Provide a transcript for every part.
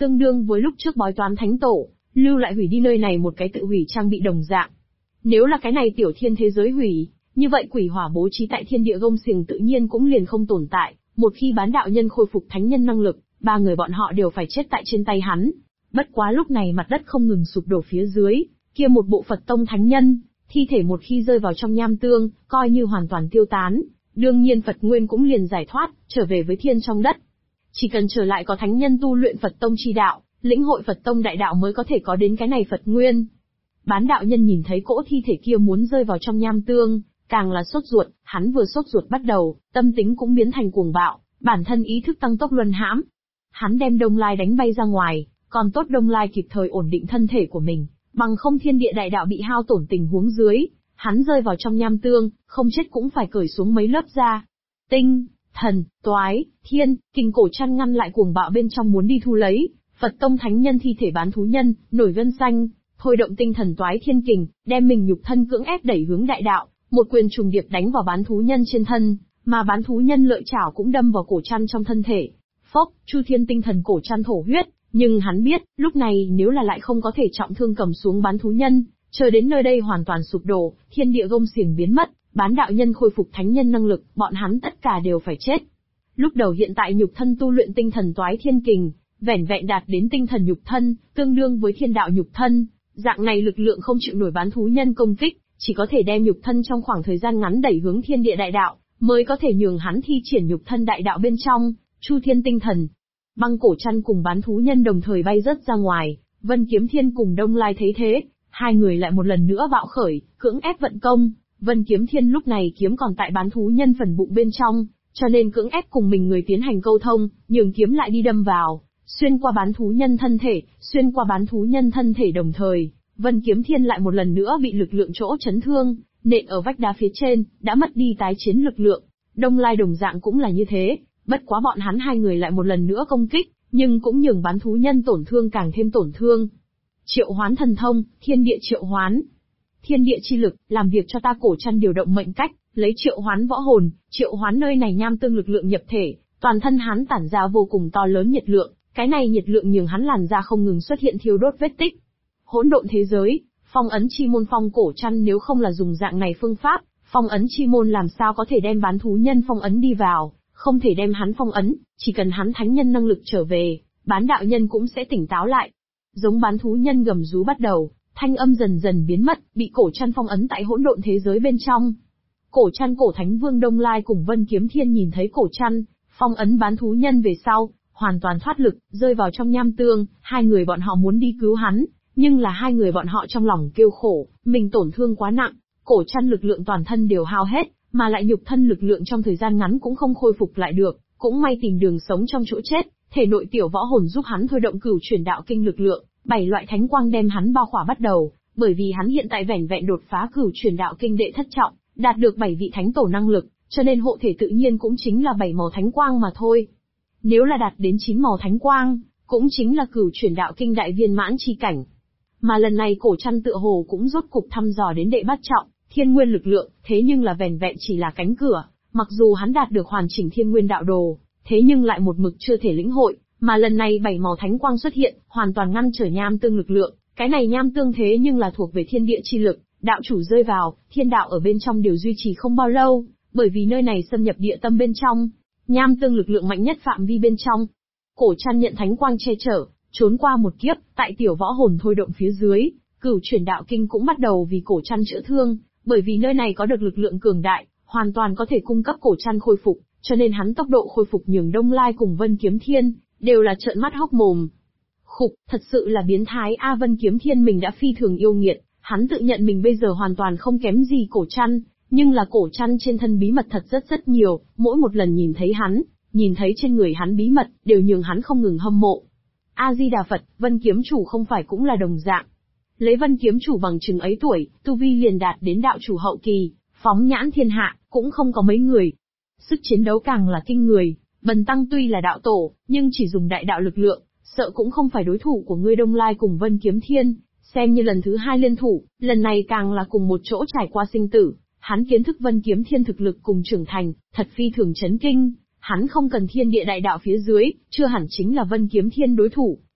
tương đương với lúc trước bói toán thánh tổ, lưu lại hủy đi nơi này một cái tự hủy trang bị đồng dạng. Nếu là cái này tiểu thiên thế giới hủy, như vậy quỷ hỏa bố trí tại thiên địa gông xiềng tự nhiên cũng liền không tồn tại, một khi bán đạo nhân khôi phục thánh nhân năng lực, ba người bọn họ đều phải chết tại trên tay hắn. Bất quá lúc này mặt đất không ngừng sụp đổ phía dưới, kia một bộ Phật tông thánh nhân, thi thể một khi rơi vào trong nham tương, coi như hoàn toàn tiêu tán, đương nhiên Phật nguyên cũng liền giải thoát, trở về với thiên trong đất. Chỉ cần trở lại có thánh nhân tu luyện Phật tông chi đạo, lĩnh hội Phật tông đại đạo mới có thể có đến cái này Phật nguyên. Bán đạo nhân nhìn thấy cỗ thi thể kia muốn rơi vào trong nham tương, càng là sốt ruột, hắn vừa sốt ruột bắt đầu, tâm tính cũng biến thành cuồng bạo, bản thân ý thức tăng tốc luân hãm. Hắn đem Đông Lai đánh bay ra ngoài, còn tốt Đông Lai kịp thời ổn định thân thể của mình, bằng không thiên địa đại đạo bị hao tổn tình huống dưới, hắn rơi vào trong nham tương, không chết cũng phải cởi xuống mấy lớp da. Tinh, thần, toái, thiên, kình cổ chăn ngăn lại cuồng bạo bên trong muốn đi thu lấy, Phật tông thánh nhân thi thể bán thú nhân, nổi gân xanh, thôi động tinh thần toái thiên kình, đem mình nhục thân cưỡng ép đẩy hướng đại đạo, một quyền trùng điệp đánh vào bán thú nhân trên thân, mà bán thú nhân lợi chảo cũng đâm vào cổ chăn trong thân thể. Phốc, Chu Thiên tinh thần cổ chăn thổ huyết, nhưng hắn biết, lúc này nếu là lại không có thể trọng thương cầm xuống bán thú nhân, chờ đến nơi đây hoàn toàn sụp đổ, thiên địa gông xiềng biến mất, bán đạo nhân khôi phục thánh nhân năng lực, bọn hắn tất cả đều phải chết. Lúc đầu hiện tại nhục thân tu luyện tinh thần toái thiên kình, vẻn vẹn đạt đến tinh thần nhục thân, tương đương với thiên đạo nhục thân, dạng này lực lượng không chịu nổi bán thú nhân công kích, chỉ có thể đem nhục thân trong khoảng thời gian ngắn đẩy hướng thiên địa đại đạo, mới có thể nhường hắn thi triển nhục thân đại đạo bên trong, Chu Thiên tinh thần. Băng cổ chăn cùng bán thú nhân đồng thời bay rớt ra ngoài, Vân Kiếm Thiên cùng Đông Lai thấy thế, hai người lại một lần nữa bạo khởi, cưỡng ép vận công. Vân Kiếm Thiên lúc này kiếm còn tại bán thú nhân phần bụng bên trong, cho nên cưỡng ép cùng mình người tiến hành câu thông, nhường kiếm lại đi đâm vào, xuyên qua bán thú nhân thân thể, xuyên qua bán thú nhân thân thể đồng thời, Vân Kiếm Thiên lại một lần nữa bị lực lượng chỗ chấn thương, nện ở vách đá phía trên, đã mất đi tái chiến lực lượng. Đông Lai đồng dạng cũng là như thế, bất quá bọn hắn hai người lại một lần nữa công kích, nhưng cũng nhường bán thú nhân tổn thương càng thêm tổn thương. Triệu hoán thần thông, thiên địa triệu hoán. Thiên địa chi lực, làm việc cho ta cổ chăn điều động mệnh cách, lấy triệu hoán võ hồn, triệu hoán nơi này nham tương lực lượng nhập thể, toàn thân hắn tản ra vô cùng to lớn nhiệt lượng, cái này nhiệt lượng nhường hắn làn da không ngừng xuất hiện thiêu đốt vết tích. Hỗn độn thế giới, phong ấn chi môn phong cổ chăn nếu không là dùng dạng này phương pháp, phong ấn chi môn làm sao có thể đem bán thú nhân phong ấn đi vào, không thể đem hắn phong ấn, chỉ cần hắn thánh nhân năng lực trở về, bán đạo nhân cũng sẽ tỉnh táo lại. Giống bán thú nhân gầm rú bắt đầu, thanh âm dần dần biến mất, bị cổ chăn phong ấn tại hỗn độn thế giới bên trong. Cổ chăn cổ thánh vương Đông Lai cùng Vân Kiếm Thiên nhìn thấy cổ chăn, phong ấn bán thú nhân về sau, hoàn toàn thoát lực, rơi vào trong nham tương, hai người bọn họ muốn đi cứu hắn, nhưng là hai người bọn họ trong lòng kêu khổ, mình tổn thương quá nặng, cổ chăn lực lượng toàn thân đều hao hết, mà lại nhục thân lực lượng trong thời gian ngắn cũng không khôi phục lại được, cũng may tìm đường sống trong chỗ chết, thể nội tiểu võ hồn giúp hắn thôi động cửu chuyển đạo kinh lực lượng, 7 loại thánh quang đem hắn bao khỏa bắt đầu, bởi vì hắn hiện tại vẻn vẹn đột phá cửu chuyển đạo kinh đệ thất trọng, đạt được 7 vị thánh tổ năng lực, cho nên hộ thể tự nhiên cũng chính là 7 màu thánh quang mà thôi. Nếu là đạt đến 9 màu thánh quang, cũng chính là cửu chuyển đạo kinh đại viên mãn chi cảnh. Mà lần này cổ chăn tựa hồ cũng rốt cục thăm dò đến đệ bát trọng, thiên nguyên lực lượng, thế nhưng là vẻn vẹn chỉ là cánh cửa, mặc dù hắn đạt được hoàn chỉnh thiên nguyên đạo đồ, thế nhưng lại một mực chưa thể lĩnh hội, mà lần này 7 màu thánh quang xuất hiện, hoàn toàn ngăn trở nham tương lực lượng, cái này nham tương thế nhưng là thuộc về thiên địa chi lực, đạo chủ rơi vào, thiên đạo ở bên trong đều duy trì không bao lâu, bởi vì nơi này xâm nhập địa tâm bên trong, nham tương lực lượng mạnh nhất phạm vi bên trong. Cổ chăn nhận thánh quang che chở, trốn qua một kiếp, tại tiểu võ hồn thôi động phía dưới, cửu chuyển đạo kinh cũng bắt đầu vì cổ chăn chữa thương, bởi vì nơi này có được lực lượng cường đại, hoàn toàn có thể cung cấp cổ chăn khôi phục, cho nên hắn tốc độ khôi phục nhường Đông Lai cùng Vân Kiếm Thiên đều là trợn mắt hốc mồm. Khục, thật sự là biến thái a. Vân Kiếm Thiên mình đã phi thường yêu nghiệt, hắn tự nhận mình bây giờ hoàn toàn không kém gì cổ chăn, nhưng là cổ chăn trên thân bí mật thật rất nhiều, mỗi một lần nhìn thấy hắn, nhìn thấy trên người hắn bí mật, đều nhường hắn không ngừng hâm mộ. A Di Đà Phật, Vân Kiếm Chủ không phải cũng là đồng dạng. Lấy Vân Kiếm Chủ bằng chừng ấy tuổi, tu vi liền đạt đến đạo chủ hậu kỳ, phóng nhãn thiên hạ, cũng không có mấy người. Sức chiến đấu càng là kinh người, Bần Tăng tuy là đạo tổ, nhưng chỉ dùng đại đạo lực lượng, sợ cũng không phải đối thủ của ngươi. Đông Lai cùng Vân Kiếm Thiên, xem như lần thứ 2 liên thủ, lần này càng là cùng một chỗ trải qua sinh tử, hắn kiến thức Vân Kiếm Thiên thực lực cùng trưởng thành, thật phi thường chấn kinh, hắn không cần thiên địa đại đạo phía dưới, chưa hẳn chính là Vân Kiếm Thiên đối thủ,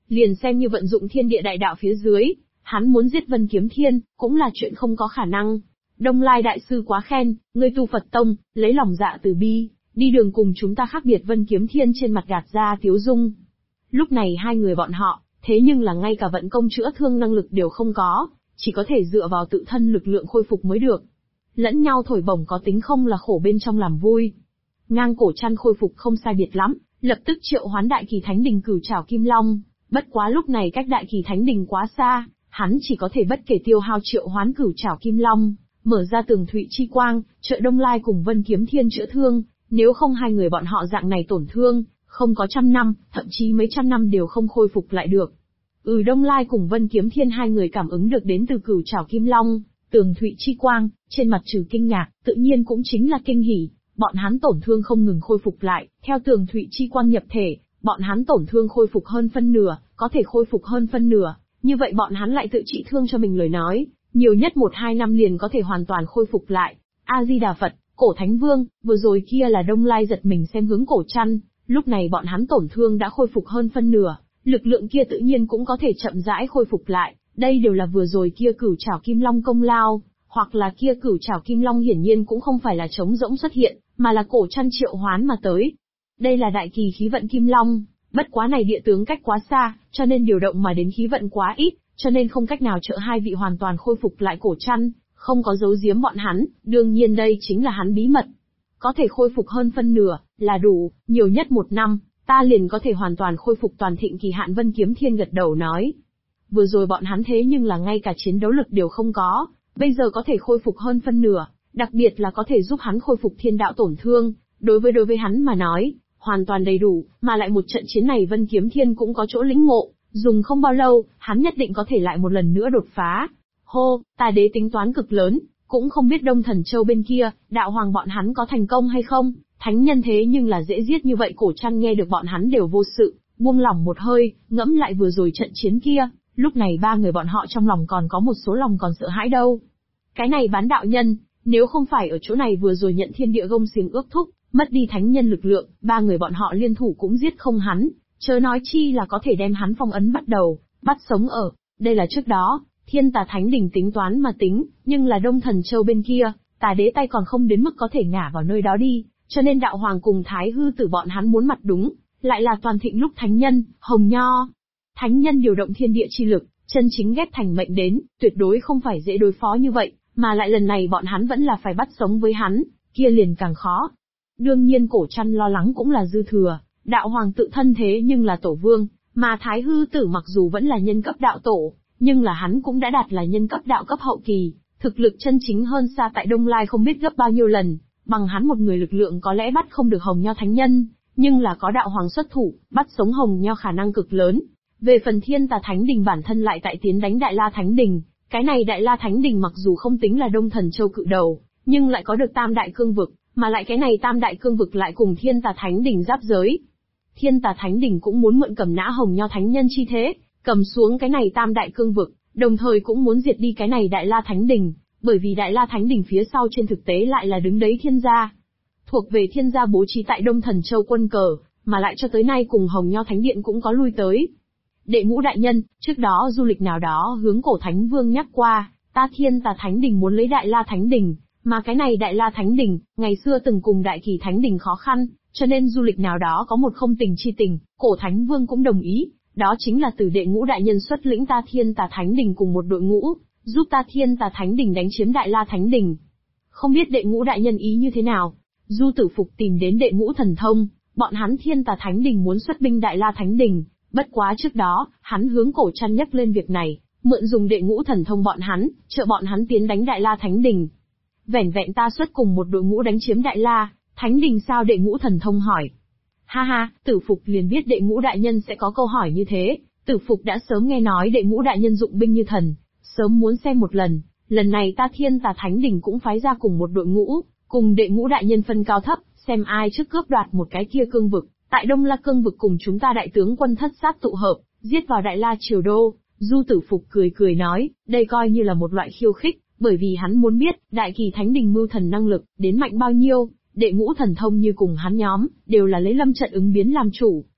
liền xem như vận dụng thiên địa đại đạo phía dưới, hắn muốn giết Vân Kiếm Thiên, cũng là chuyện không có khả năng. Đông Lai đại sư quá khen, ngươi tu Phật tông, lấy lòng dạ từ bi, đi đường cùng chúng ta khác biệt. Vân Kiếm Thiên trên mặt gạt ra tiếu dung. Lúc này hai người bọn họ, thế nhưng là ngay cả vận công chữa thương năng lực đều không có, chỉ có thể dựa vào tự thân lực lượng khôi phục mới được. Lẫn nhau thổi bổng có tính không là khổ bên trong làm vui. Ngang Cổ Trăn khôi phục không sai biệt lắm, lập tức triệu hoán Đại Kỳ Thánh Đình Cửu Trảo Kim Long. Bất quá lúc này cách Đại Kỳ Thánh Đình quá xa, hắn chỉ có thể bất kể tiêu hao triệu hoán Cửu Trảo Kim Long, mở ra tường thụy chi quang, trợ Đông Lai cùng Vân Kiếm Thiên chữa thương. Nếu không hai người bọn họ dạng này tổn thương, không có trăm năm, thậm chí mấy trăm năm đều không khôi phục lại được. Đông Lai cùng Vân Kiếm Thiên hai người cảm ứng được đến từ Cửu Trảo Kim Long, tường thụy chi quang, trên mặt trừ kinh ngạc, tự nhiên cũng chính là kinh hỉ. Bọn hắn tổn thương không ngừng khôi phục lại, theo tường thụy chi quang nhập thể, bọn hắn tổn thương khôi phục hơn phân nửa, có thể khôi phục hơn phân nửa. Như vậy bọn hắn lại tự trị thương cho mình lời nói, nhiều nhất 1-2 năm liền có thể hoàn toàn khôi phục lại. A-di-đà Phật, Cổ Thánh Vương, vừa rồi kia là Đông Lai giật mình xem hướng Cổ Trăn, lúc này bọn hắn tổn thương đã khôi phục hơn phân nửa, lực lượng kia tự nhiên cũng có thể chậm rãi khôi phục lại, đây đều là vừa rồi kia Cửu Trảo Kim Long công lao, hoặc là kia Cửu Trảo Kim Long hiển nhiên cũng không phải là trống rỗng xuất hiện, mà là Cổ Trăn triệu hoán mà tới. Đây là đại kỳ khí vận Kim Long, bất quá này địa tướng cách quá xa, cho nên điều động mà đến khí vận quá ít, cho nên không cách nào trợ hai vị hoàn toàn khôi phục lại Cổ Trăn, không có giấu giếm bọn hắn, đương nhiên đây chính là hắn bí mật. Có thể khôi phục hơn phân nửa, là đủ, nhiều nhất 1 năm, ta liền có thể hoàn toàn khôi phục toàn thịnh kỳ hạn. Vân Kiếm Thiên gật đầu nói. Vừa rồi bọn hắn thế nhưng là ngay cả chiến đấu lực đều không có, bây giờ có thể khôi phục hơn phân nửa, đặc biệt là có thể giúp hắn khôi phục thiên đạo tổn thương, đối với hắn mà nói, hoàn toàn đầy đủ, mà lại một trận chiến này Vân Kiếm Thiên cũng có chỗ lĩnh ngộ, dùng không bao lâu, hắn nhất định có thể lại một lần nữa đột phá. Hô, Tà Đế tính toán cực lớn, cũng không biết Đông Thần Châu bên kia, đạo hoàng bọn hắn có thành công hay không, thánh nhân thế nhưng là dễ giết như vậy. Cổ Trăn nghe được bọn hắn đều vô sự, buông lỏng một hơi, ngẫm lại vừa rồi trận chiến kia, lúc này ba người bọn họ trong lòng còn có một số lòng còn sợ hãi đâu. Cái này bán đạo nhân, nếu không phải ở chỗ này vừa rồi nhận thiên địa gông xiềng ước thúc, mất đi thánh nhân lực lượng, ba người bọn họ liên thủ cũng giết không hắn, chớ nói chi là có thể đem hắn phong ấn bắt đầu, bắt sống ở. Đây là trước đó, Thiên Tà Thánh Đình tính toán mà tính, nhưng là Đông Thần Châu bên kia, Tà Đế tay còn không đến mức có thể ngả vào nơi đó đi, cho nên đạo hoàng cùng Thái Hư Tử bọn hắn muốn mặt đúng, lại là toàn thịnh lúc thánh nhân, Hồng Nho. Thánh nhân điều động thiên địa chi lực, chân chính ghép thành mệnh đến, tuyệt đối không phải dễ đối phó như vậy, mà lại lần này bọn hắn vẫn là phải bắt sống với hắn, kia liền càng khó. Đương nhiên Cổ Trăn lo lắng cũng là dư thừa, đạo hoàng tự thân thế nhưng là tổ vương, mà Thái Hư Tử mặc dù vẫn là nhân cấp đạo tổ, nhưng là hắn cũng đã đạt là nhân cấp đạo cấp hậu kỳ, thực lực chân chính hơn xa tại Đông Lai không biết gấp bao nhiêu lần, bằng hắn một người lực lượng có lẽ bắt không được Hồng Nho thánh nhân, nhưng là có đạo hoàng xuất thủ, bắt sống Hồng Nho khả năng cực lớn. Về phần Thiên Tà Thánh Đình bản thân lại tại tiến đánh Đại La Thánh Đình, cái này Đại La Thánh Đình mặc dù không tính là Đông Thần Châu cự đầu, nhưng lại có được Tam Đại Cương Vực, mà lại cái này Tam Đại Cương Vực lại cùng Thiên Tà Thánh Đình giáp giới. Thiên Tà Thánh Đình cũng muốn mượn cầm nã Hồng Nho thánh nhân chi thế, cầm xuống cái này Tam Đại Cương Vực, đồng thời cũng muốn diệt đi cái này Đại La Thánh Đình, bởi vì Đại La Thánh Đình phía sau trên thực tế lại là đứng đấy Thiên gia. Thuộc về Thiên gia bố trí tại Đông Thần Châu quân cờ, mà lại cho tới nay cùng Hồng Nho Thánh Điện cũng có lui tới. Đệ Ngũ đại nhân, trước đó du lịch nào đó hướng Cổ Thánh Vương nhắc qua, ta Thiên Tà Thánh Đình muốn lấy Đại La Thánh Đình, mà cái này Đại La Thánh Đình, ngày xưa từng cùng Đại Kỳ Thánh Đình khó khăn, cho nên du lịch nào đó có một không tình chi tình, Cổ Thánh Vương cũng đồng ý, đó chính là từ Đệ Ngũ đại nhân xuất lĩnh ta Thiên Tà Thánh Đình cùng một đội ngũ, giúp ta Thiên Tà Thánh Đình đánh chiếm Đại La Thánh Đình. Không biết Đệ Ngũ đại nhân ý như thế nào? Du Tử Phục tìm đến Đệ Ngũ thần thông, bọn hắn Thiên Tà Thánh Đình muốn xuất binh Đại La Thánh Đình, bất quá trước đó, hắn hướng Cổ Trăn nhắc lên việc này, mượn dùng Đệ Ngũ thần thông bọn hắn, trợ bọn hắn tiến đánh Đại La Thánh Đình. Vẻn vẹn ta xuất cùng một đội ngũ đánh chiếm Đại La Thánh Đình sao? Đệ Ngũ thần thông hỏi. Ha ha, Tử Phục liền biết Đệ Ngũ đại nhân sẽ có câu hỏi như thế, Tử Phục đã sớm nghe nói Đệ Ngũ đại nhân dụng binh như thần, sớm muốn xem một lần, lần này ta Thiên Tà Thánh Đình cũng phái ra cùng một đội ngũ, cùng Đệ Ngũ đại nhân phân cao thấp, xem ai trước cướp đoạt một cái kia cương vực, tại Đông La cương vực cùng chúng ta đại tướng quân thất sát tụ hợp, giết vào Đại La Triều Đô. Du Tử Phục cười cười nói, đây coi như là một loại khiêu khích, bởi vì hắn muốn biết, Đại Kỳ Thánh Đình mưu thần năng lực, đến mạnh bao nhiêu. Đệ Ngũ thần thông như cùng hắn nhóm, đều là lấy lâm trận ứng biến làm chủ,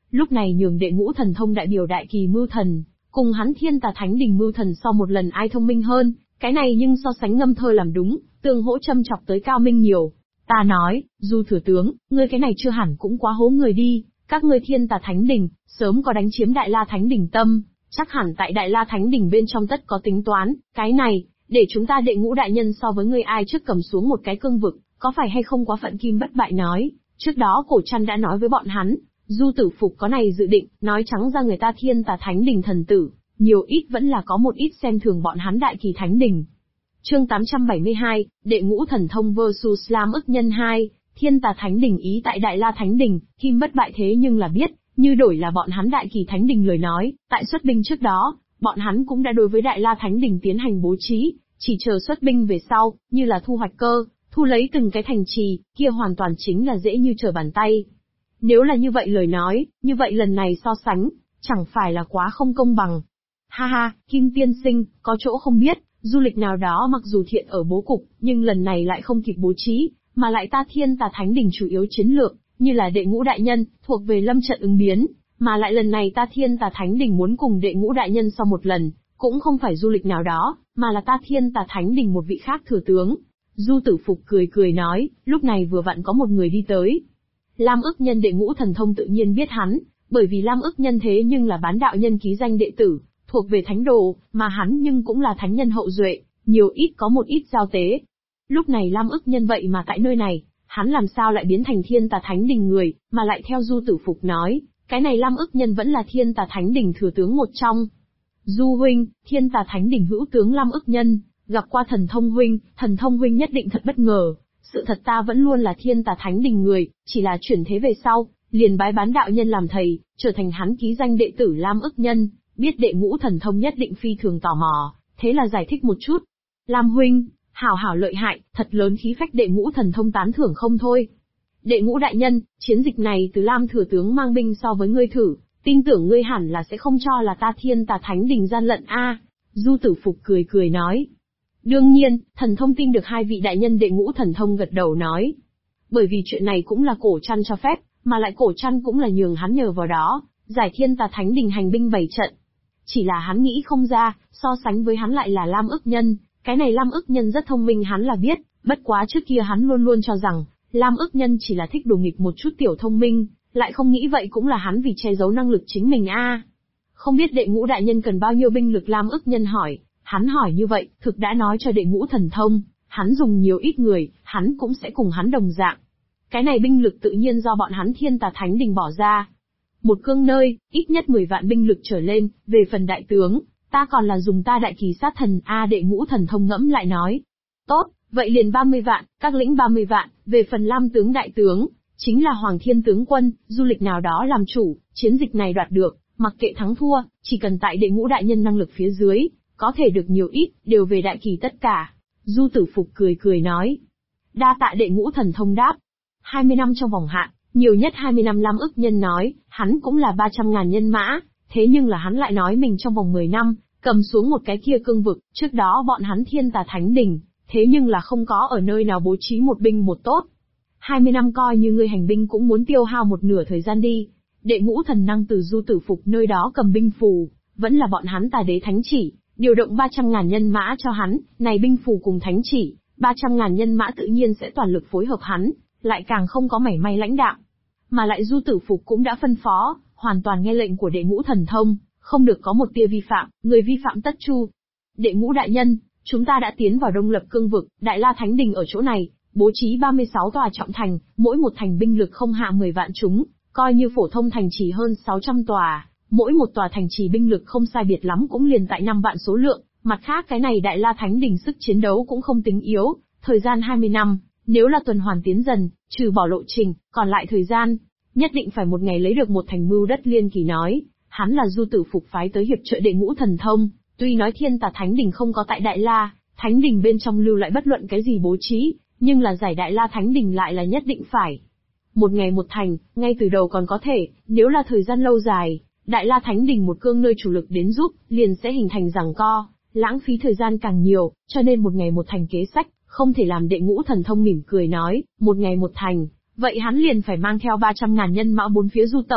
lúc này nhường đệ ngũ thần thông đại biểu đại kỳ mưu thần, cùng hắn thiên tà thánh đình mưu thần so một lần ai thông minh hơn, cái này nhưng so sánh Ngâm Thơ làm đúng, tương hỗ châm chọc tới Cao Minh nhiều. Ta nói, Du thừa tướng, ngươi cái này chưa hẳn cũng quá hố người đi, các ngươi thiên tà thánh đình, sớm có đánh chiếm Đại La Thánh Đình tâm, chắc hẳn tại Đại La Thánh Đình bên trong tất có tính toán, cái này, để chúng ta đệ ngũ đại nhân so với ngươi ai trước cầm xuống một cái cương vực, có phải hay không quá phận? Kim Bất Bại nói, trước đó Cổ Trăn đã nói với bọn hắn, Du Tử Phục có này dự định, nói trắng ra người ta thiên tà thánh đình thần tử, nhiều ít vẫn là có một ít xem thường bọn hắn đại kỳ thánh đình. Chương 872, đệ ngũ thần thông vs Lam ức nhân 2, thiên tà thánh đình ý tại Đại La Thánh Đình, Kim Bất Bại thế nhưng là biết, như đổi là bọn hắn đại kỳ thánh đình lời nói, tại xuất binh trước đó, bọn hắn cũng đã đối với Đại La Thánh Đình tiến hành bố trí, chỉ chờ xuất binh về sau, như là thu hoạch cơ, thu lấy từng cái thành trì, kia hoàn toàn chính là dễ như trở bàn tay. Nếu là như vậy lời nói, như vậy lần này so sánh, chẳng phải là quá không công bằng. Ha ha, Kim tiên sinh, có chỗ không biết, du lịch nào đó mặc dù thiện ở bố cục, nhưng lần này lại không kịp bố trí, mà lại ta thiên tà thánh đình chủ yếu chiến lược, như là đệ ngũ đại nhân, thuộc về lâm trận ứng biến, mà lại lần này ta thiên tà thánh đình muốn cùng đệ ngũ đại nhân so một lần, cũng không phải du lịch nào đó, mà là ta thiên tà thánh đình một vị khác thừa tướng. Du Tử Phục cười cười nói, lúc này vừa vặn có một người đi tới. Lam ức nhân đệ ngũ thần thông tự nhiên biết hắn, bởi vì Lam ức nhân thế nhưng là bán đạo nhân ký danh đệ tử, thuộc về thánh đồ, mà hắn nhưng cũng là thánh nhân hậu duệ, nhiều ít có một ít giao tế. Lúc này Lam ức nhân vậy mà tại nơi này, hắn làm sao lại biến thành thiên tà thánh đình người, mà lại theo Du Tử Phục nói, cái này Lam ức nhân vẫn là thiên tà thánh đình thừa tướng một trong. Du huynh, thiên tà thánh đình hữu tướng Lam ức nhân, gặp qua thần thông huynh nhất định thật bất ngờ, sự thật ta vẫn luôn là thiên tà thánh đình người, chỉ là chuyển thế về sau, liền bái bán đạo nhân làm thầy, trở thành hắn ký danh đệ tử Lam ức nhân, biết đệ ngũ thần thông nhất định phi thường tò mò, thế là giải thích một chút. Lam huynh, hảo hảo lợi hại, thật lớn khí phách, đệ ngũ thần thông tán thưởng không thôi. Đệ ngũ đại nhân, chiến dịch này từ Lam thừa tướng mang binh so với ngươi thử, tin tưởng ngươi hẳn là sẽ không cho là ta thiên tà thánh đình gian lận a. Du Tử Phục cười cười nói. Đương nhiên, thần thông tin được hai vị đại nhân đệ ngũ thần thông gật đầu nói. Bởi vì chuyện này cũng là Cổ Trăn cho phép, mà lại Cổ Trăn cũng là nhường hắn nhờ vào đó, giải thiên tà thánh đình hành binh bày trận. Chỉ là hắn nghĩ không ra, so sánh với hắn lại là Lam ức nhân, cái này Lam ức nhân rất thông minh hắn là biết, bất quá trước kia hắn luôn luôn cho rằng, Lam ức nhân chỉ là thích đùa nghịch một chút tiểu thông minh, lại không nghĩ vậy cũng là hắn vì che giấu năng lực chính mình a. Không biết đệ ngũ đại nhân cần bao nhiêu binh lực? Lam ức nhân hỏi, hắn hỏi như vậy, thực đã nói cho đệ ngũ thần thông, hắn dùng nhiều ít người, hắn cũng sẽ cùng hắn đồng dạng. Cái này binh lực tự nhiên do bọn hắn thiên tà thánh đình bỏ ra. Một cương nơi, ít nhất 10 vạn binh lực trở lên, về phần đại tướng, ta còn là dùng ta đại kỳ sát thần đệ ngũ thần thông ngẫm lại nói. Tốt, vậy liền 30 vạn, các lĩnh 30 vạn, về phần Lam tướng đại tướng, chính là Hoàng Thiên tướng quân, du lịch nào đó làm chủ, chiến dịch này đoạt được, mặc kệ thắng thua, chỉ cần tại đệ ngũ đại nhân năng lực phía dưới, có thể được nhiều ít, đều về đại kỳ tất cả. Du Tử Phục cười cười nói. Đa tạ đệ ngũ thần thông đáp. 20 năm trong vòng hạn, nhiều nhất 20 năm. Lam ức nhân nói, hắn cũng là 300.000 nhân mã, thế nhưng là hắn lại nói mình trong vòng 10 năm, cầm xuống một cái kia cương vực, trước đó bọn hắn thiên tà thánh đình, thế nhưng là không có ở nơi nào bố trí một binh một tốt. 20 năm coi như ngươi hành binh cũng muốn tiêu hao một nửa thời gian đi. Đệ ngũ thần năng từ Du Tử Phục nơi đó cầm binh phù, vẫn là bọn hắn tà đế thánh chỉ, điều động 300.000 nhân mã cho hắn, này binh phù cùng thánh chỉ, 300.000 nhân mã tự nhiên sẽ toàn lực phối hợp hắn, lại càng không có mảy may lãnh đạm. Mà lại Du Tử Phục cũng đã phân phó, hoàn toàn nghe lệnh của đệ ngũ thần thông, không được có một tia vi phạm, người vi phạm tất chu. Đệ ngũ đại nhân, chúng ta đã tiến vào Đông Lập cương vực, Đại La Thánh Đình ở chỗ này, bố trí 36 tòa trọng thành, mỗi một thành binh lực không hạ 10 vạn chúng, coi như phổ thông thành trì hơn 600 tòa, mỗi một tòa thành trì binh lực không sai biệt lắm cũng liền tại 5 vạn số lượng, mặt khác cái này Đại La Thánh Đình sức chiến đấu cũng không tính yếu, thời gian 20 năm, nếu là tuần hoàn tiến dần, trừ bỏ lộ trình, còn lại thời gian, nhất định phải một ngày lấy được một thành. Mưu Đất Liên Kỳ nói, hắn là Du Tử Phục phái tới hiệp trợ đệ ngũ thần thông, tuy nói thiên tà Thánh Đình không có tại Đại La Thánh Đình bên trong lưu lại bất luận cái gì bố trí, nhưng là giải Đại La Thánh Đình lại là nhất định phải. Một ngày một thành, ngay từ đầu còn có thể, nếu là thời gian lâu dài, Đại La Thánh Đình một cương nơi chủ lực đến giúp, liền sẽ hình thành giằng co, lãng phí thời gian càng nhiều, cho nên một ngày một thành kế sách, không thể làm. Đệ ngũ thần thông mỉm cười nói, một ngày một thành, vậy hắn liền phải mang theo 300.000 nhân mã bốn phía du tẩu,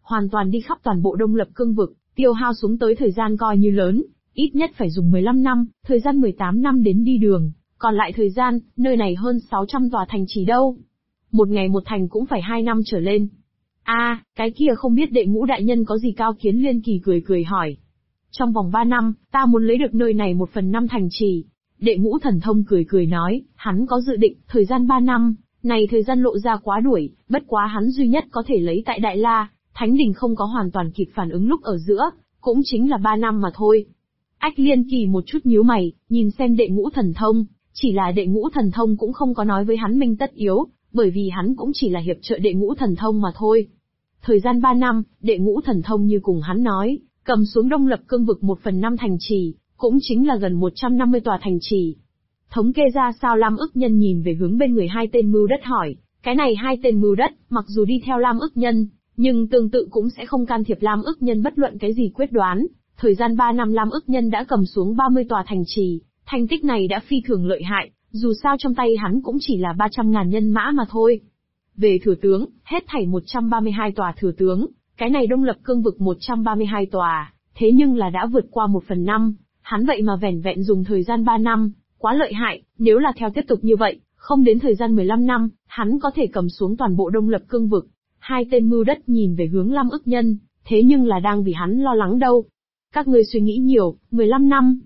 hoàn toàn đi khắp toàn bộ Đông Lập Cương vực, tiêu hao xuống tới thời gian coi như lớn, ít nhất phải dùng 15 năm, thời gian 18 năm đến đi đường, còn lại thời gian, nơi này hơn 600 tòa thành trì đâu. Một ngày một thành cũng phải 2 năm trở lên. Cái kia không biết Đệ Ngũ đại nhân có gì cao kiến. Liên Kỳ cười cười hỏi. Trong vòng 3 năm, ta muốn lấy được nơi này 1/5 thành trì. Đệ Ngũ Thần Thông cười cười nói, hắn có dự định, thời gian 3 năm, này thời gian lộ ra quá đuổi, bất quá hắn duy nhất có thể lấy tại Đại La, Thánh Đình không có hoàn toàn kịp phản ứng lúc ở giữa, cũng chính là 3 năm mà thôi. Ách Liên Kỳ một chút nhíu mày, nhìn xem Đệ Ngũ Thần Thông, chỉ là Đệ Ngũ Thần Thông cũng không có nói với hắn minh tất yếu, bởi vì hắn cũng chỉ là hiệp trợ Đệ Ngũ Thần Thông mà thôi. Thời gian 3 năm, Đệ Ngũ Thần Thông như cùng hắn nói, cầm xuống Đông Lập Cương vực 1/5 thành trì, cũng chính là gần 150 tòa thành trì. Thống kê ra sao? Lam Ức Nhân nhìn về hướng bên người hai tên mưu đất hỏi, cái này hai tên mưu đất, mặc dù đi theo Lam Ức Nhân, nhưng tương tự cũng sẽ không can thiệp Lam Ức Nhân bất luận cái gì quyết đoán. Thời gian 3 năm Lam Ức Nhân đã cầm xuống 30 tòa thành trì, thành tích này đã phi thường lợi hại, dù sao trong tay hắn cũng chỉ là 300.000 nhân mã mà thôi. Về thừa tướng, hết thảy 132 tòa thừa tướng, cái này Đông Lập Cương vực 132 tòa, thế nhưng là đã vượt qua 1/5, hắn vậy mà vẻn vẹn dùng thời gian 3 năm, quá lợi hại, nếu là theo tiếp tục như vậy, không đến thời gian 15 năm, hắn có thể cầm xuống toàn bộ Đông Lập Cương vực. Hai tên mưu đất nhìn về hướng Lam Ức Nhân, thế nhưng là đang vì hắn lo lắng đâu. Các ngươi suy nghĩ nhiều, 15 năm,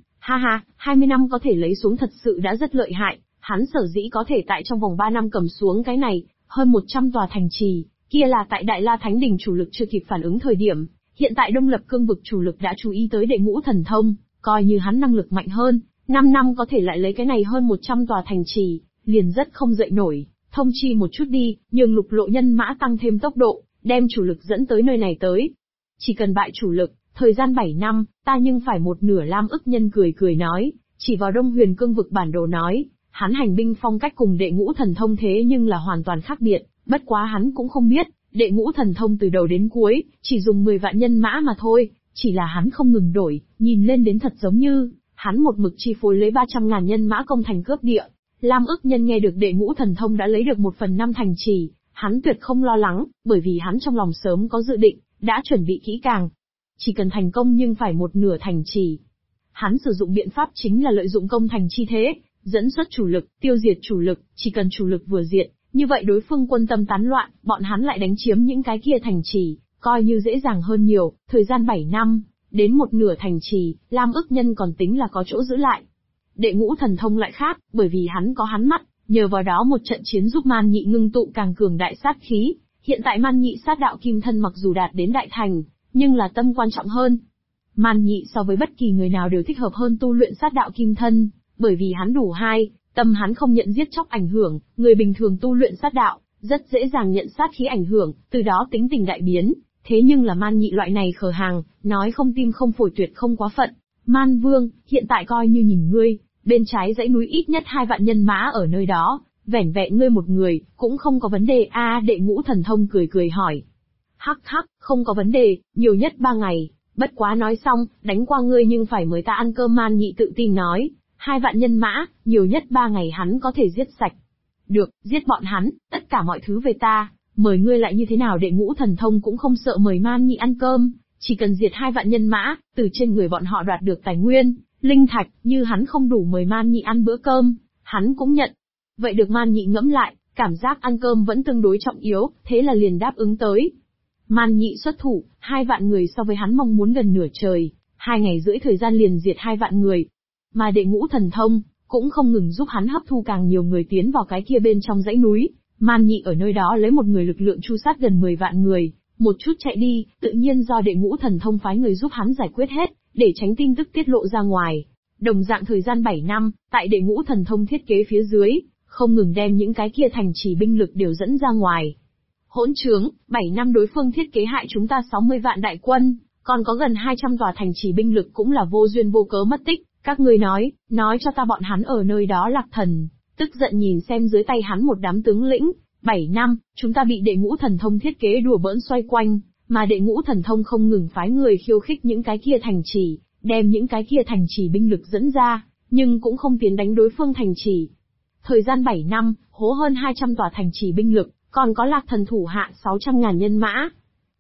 20 năm có thể lấy xuống thật sự đã rất lợi hại, hắn sở dĩ có thể tại trong vòng 3 năm cầm xuống cái này, hơn 100 tòa thành trì, kia là tại Đại La Thánh Đình chủ lực chưa kịp phản ứng thời điểm, hiện tại Đông Lập Cương vực chủ lực đã chú ý tới Đệ Ngũ Thần Thông, coi như hắn năng lực mạnh hơn, 5 năm có thể lại lấy cái này hơn 100 tòa thành trì, liền rất không dậy nổi, thông chi một chút đi, nhường Lục Lộ nhân mã tăng thêm tốc độ, đem chủ lực dẫn tới nơi này tới. Chỉ cần bại chủ lực, thời gian 7 năm, ta nhưng phải một nửa. Lam Ức Nhân cười cười nói, chỉ vào Đông Huyền Cương vực bản đồ nói, hắn hành binh phong cách cùng Đệ Ngũ Thần Thông thế nhưng là hoàn toàn khác biệt, bất quá hắn cũng không biết, Đệ Ngũ Thần Thông từ đầu đến cuối, chỉ dùng 10 vạn nhân mã mà thôi, chỉ là hắn không ngừng đổi, nhìn lên đến thật giống như, hắn một mực chi phối lấy 300.000 nhân mã công thành cướp địa. Lam Ức Nhân nghe được Đệ Ngũ Thần Thông đã lấy được 1/5 thành trì, hắn tuyệt không lo lắng, bởi vì hắn trong lòng sớm có dự định, đã chuẩn bị kỹ càng. Chỉ cần thành công nhưng phải một nửa thành trì. Hắn sử dụng biện pháp chính là lợi dụng công thành chi thế, dẫn xuất chủ lực, tiêu diệt chủ lực, chỉ cần chủ lực vừa diệt, như vậy đối phương quân tâm tán loạn, bọn hắn lại đánh chiếm những cái kia thành trì, coi như dễ dàng hơn nhiều. Thời gian 7 năm, đến một nửa thành trì, Lam Ức Nhân còn tính là có chỗ giữ lại. Đệ Ngũ Thần Thông lại khác, bởi vì hắn có hắn mắt, nhờ vào đó một trận chiến giúp Man Nhị ngưng tụ càng cường đại sát khí. Hiện tại Man Nhị sát đạo kim thân mặc dù đạt đến đại thành, nhưng là tâm quan trọng hơn. Man Nhị so với bất kỳ người nào đều thích hợp hơn tu luyện sát đạo kim thân, bởi vì hắn đủ hai, tâm hắn không nhận giết chóc ảnh hưởng, người bình thường tu luyện sát đạo, rất dễ dàng nhận sát khí ảnh hưởng, từ đó tính tình đại biến. Thế nhưng là Man Nhị loại này khờ hàng, nói không tim không phổi tuyệt không quá phận. Man Vương, hiện tại coi như nhìn ngươi, bên trái dãy núi ít nhất 2 vạn nhân mã ở nơi đó, vẻn vẹn ngươi một người, cũng không có vấn đề. Đệ Ngũ Thần Thông cười cười hỏi. Hắc, không có vấn đề, nhiều nhất 3 ngày, bất quá nói xong, đánh qua ngươi nhưng phải mời ta ăn cơm. Man Nhị tự tin nói, 2 vạn nhân mã, nhiều nhất 3 ngày hắn có thể giết sạch. Được, giết bọn hắn, tất cả mọi thứ về ta, mời ngươi lại như thế nào? Đệ Ngũ Thần Thông cũng không sợ mời Man Nhị ăn cơm, chỉ cần diệt 2 vạn nhân mã, từ trên người bọn họ đoạt được tài nguyên, linh thạch, như hắn không đủ mời Man Nhị ăn bữa cơm, hắn cũng nhận. Vậy được. Man Nhị ngẫm lại, cảm giác ăn cơm vẫn tương đối trọng yếu, thế là liền đáp ứng tới. Man Nhị xuất thủ, 2 vạn người so với hắn mong muốn gần nửa trời, 2 ngày rưỡi thời gian liền diệt 2 vạn người. Mà Đệ Ngũ Thần Thông cũng không ngừng giúp hắn hấp thu càng nhiều người tiến vào cái kia bên trong dãy núi. Man Nhị ở nơi đó lấy một người lực lượng chu sát gần 10 vạn người, một chút chạy đi, tự nhiên do Đệ Ngũ Thần Thông phái người giúp hắn giải quyết hết, để tránh tin tức tiết lộ ra ngoài. Đồng dạng thời gian 7 năm, tại Đệ Ngũ Thần Thông thiết kế phía dưới, không ngừng đem những cái kia thành trì binh lực đều dẫn ra ngoài. Hỗn trướng, 7 năm đối phương thiết kế hại chúng ta 60 vạn đại quân, còn có gần 200 tòa thành trì binh lực cũng là vô duyên vô cớ mất tích. Các ngươi nói cho ta bọn hắn ở nơi đó lạc thần, tức giận nhìn xem dưới tay hắn một đám tướng lĩnh. 7 năm, chúng ta bị Đệ Ngũ Thần Thông thiết kế đùa bỡn xoay quanh, mà Đệ Ngũ Thần Thông không ngừng phái người khiêu khích những cái kia thành trì, đem những cái kia thành trì binh lực dẫn ra, nhưng cũng không tiến đánh đối phương thành trì. Thời gian 7 năm, hố hơn 200 tòa thành trì binh lực, còn có lạc thần thủ hạ 600.000 nhân mã.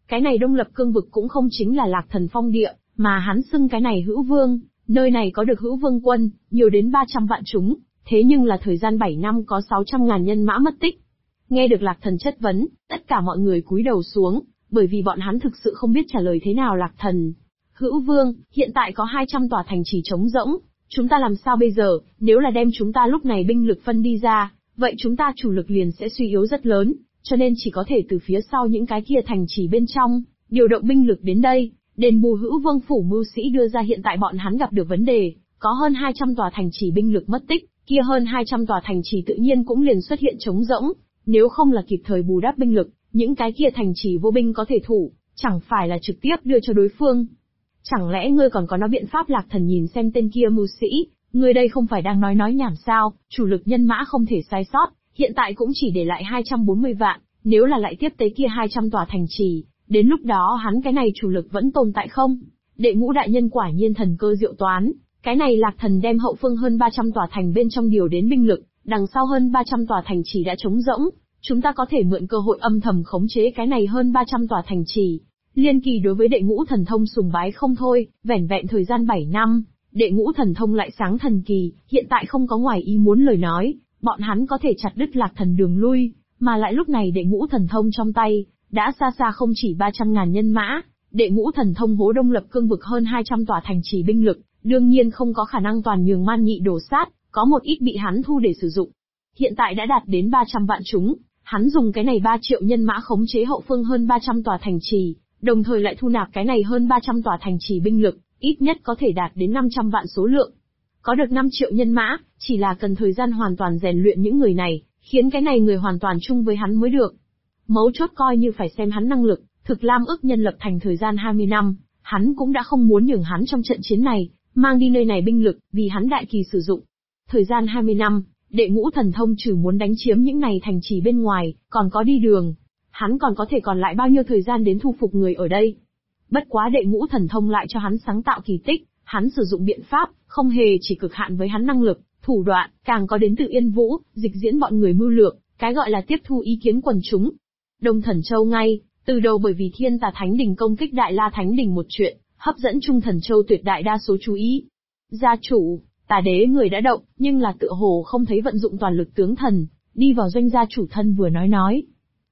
Cái này Đông Lập Cương vực cũng không chính là Lạc Thần Phong địa, mà hắn xưng cái này Hữu Vương, nơi này có được Hữu Vương quân, nhiều đến 300 vạn chúng, thế nhưng là thời gian 7 năm có 600.000 nhân mã mất tích. Nghe được Lạc Thần chất vấn, tất cả mọi người cúi đầu xuống, bởi vì bọn hắn thực sự không biết trả lời thế nào. Lạc Thần: Hữu Vương, hiện tại có 200 tòa thành trì trống rỗng, chúng ta làm sao bây giờ? Nếu là đem chúng ta lúc này binh lực phân đi ra, vậy chúng ta chủ lực liền sẽ suy yếu rất lớn, cho nên chỉ có thể từ phía sau những cái kia thành trì bên trong, điều động binh lực đến đây, đền bù Hữu Vương phủ mưu sĩ đưa ra. Hiện tại bọn hắn gặp được vấn đề, có hơn 200 tòa thành trì binh lực mất tích, kia hơn 200 tòa thành trì tự nhiên cũng liền xuất hiện trống rỗng, nếu không là kịp thời bù đắp binh lực, những cái kia thành trì vô binh có thể thủ, chẳng phải là trực tiếp đưa cho đối phương. Chẳng lẽ ngươi còn có nói biện pháp? Lạc Thần nhìn xem tên kia mưu sĩ, ngươi đây không phải đang nói nhảm sao? Chủ lực nhân mã không thể sai sót, hiện tại cũng chỉ để lại 240 vạn, nếu là lại tiếp tế kia 200 tòa thành trì, đến lúc đó hắn cái này chủ lực vẫn tồn tại không? Đệ Ngũ đại nhân quả nhiên thần cơ diệu toán, cái này Lạc Thần đem hậu phương hơn 300 tòa thành bên trong điều đến binh lực, đằng sau hơn 300 tòa thành trì đã trống rỗng, chúng ta có thể mượn cơ hội âm thầm khống chế cái này hơn 300 tòa thành trì. Liên Kỳ đối với Đệ Ngũ thần thông sùng bái không thôi, vẻn vẹn thời gian 7 năm, Đệ Ngũ thần thông lại sáng thần kỳ, hiện tại không có ngoài ý muốn lời nói, bọn hắn có thể chặt đứt Lạc Thần đường lui, mà lại lúc này Đệ Ngũ thần thông trong tay, đã xa xa không chỉ 300.000 nhân mã, Đệ Ngũ thần thông hố Đông Lập Cương vực hơn 200 tòa thành trì binh lực, đương nhiên không có khả năng toàn nhường Man Nhị đổ sát, có một ít bị hắn thu để sử dụng. Hiện tại đã đạt đến 300 vạn chúng, hắn dùng cái này 3 triệu nhân mã khống chế hậu phương hơn 300 tòa thành trì, đồng thời lại thu nạp cái này hơn 300 tòa thành trì binh lực, ít nhất có thể đạt đến 500 vạn số lượng. Có được 5 triệu nhân mã, chỉ là cần thời gian hoàn toàn rèn luyện những người này, khiến cái này người hoàn toàn chung với hắn mới được. Mấu chốt coi như phải xem hắn năng lực, Thực Lam ước nhân lập thành thời gian 20 năm, hắn cũng đã không muốn nhường hắn trong trận chiến này, mang đi nơi này binh lực, vì hắn đại kỳ sử dụng. Thời gian 20 năm, Đệ Ngũ thần thông trừ muốn đánh chiếm những này thành trì bên ngoài, còn có đi đường. Hắn còn có thể còn lại bao nhiêu thời gian đến thu phục người ở đây. Bất quá Đệ Ngũ thần thông lại cho hắn sáng tạo kỳ tích, hắn sử dụng biện pháp, không hề chỉ cực hạn với hắn năng lực, thủ đoạn, càng có đến từ Yên Vũ, Dịch Diễn bọn người mưu lược, cái gọi là tiếp thu ý kiến quần chúng. Đông Thần Châu ngay, từ đầu bởi vì Thiên Tà Thánh Đình công kích Đại La Thánh Đình một chuyện, hấp dẫn Trung Thần Châu tuyệt đại đa số chú ý. Gia chủ, Tà Đế người đã động, nhưng là tựa hồ không thấy vận dụng toàn lực tướng thần, đi vào doanh gia chủ thân vừa nói.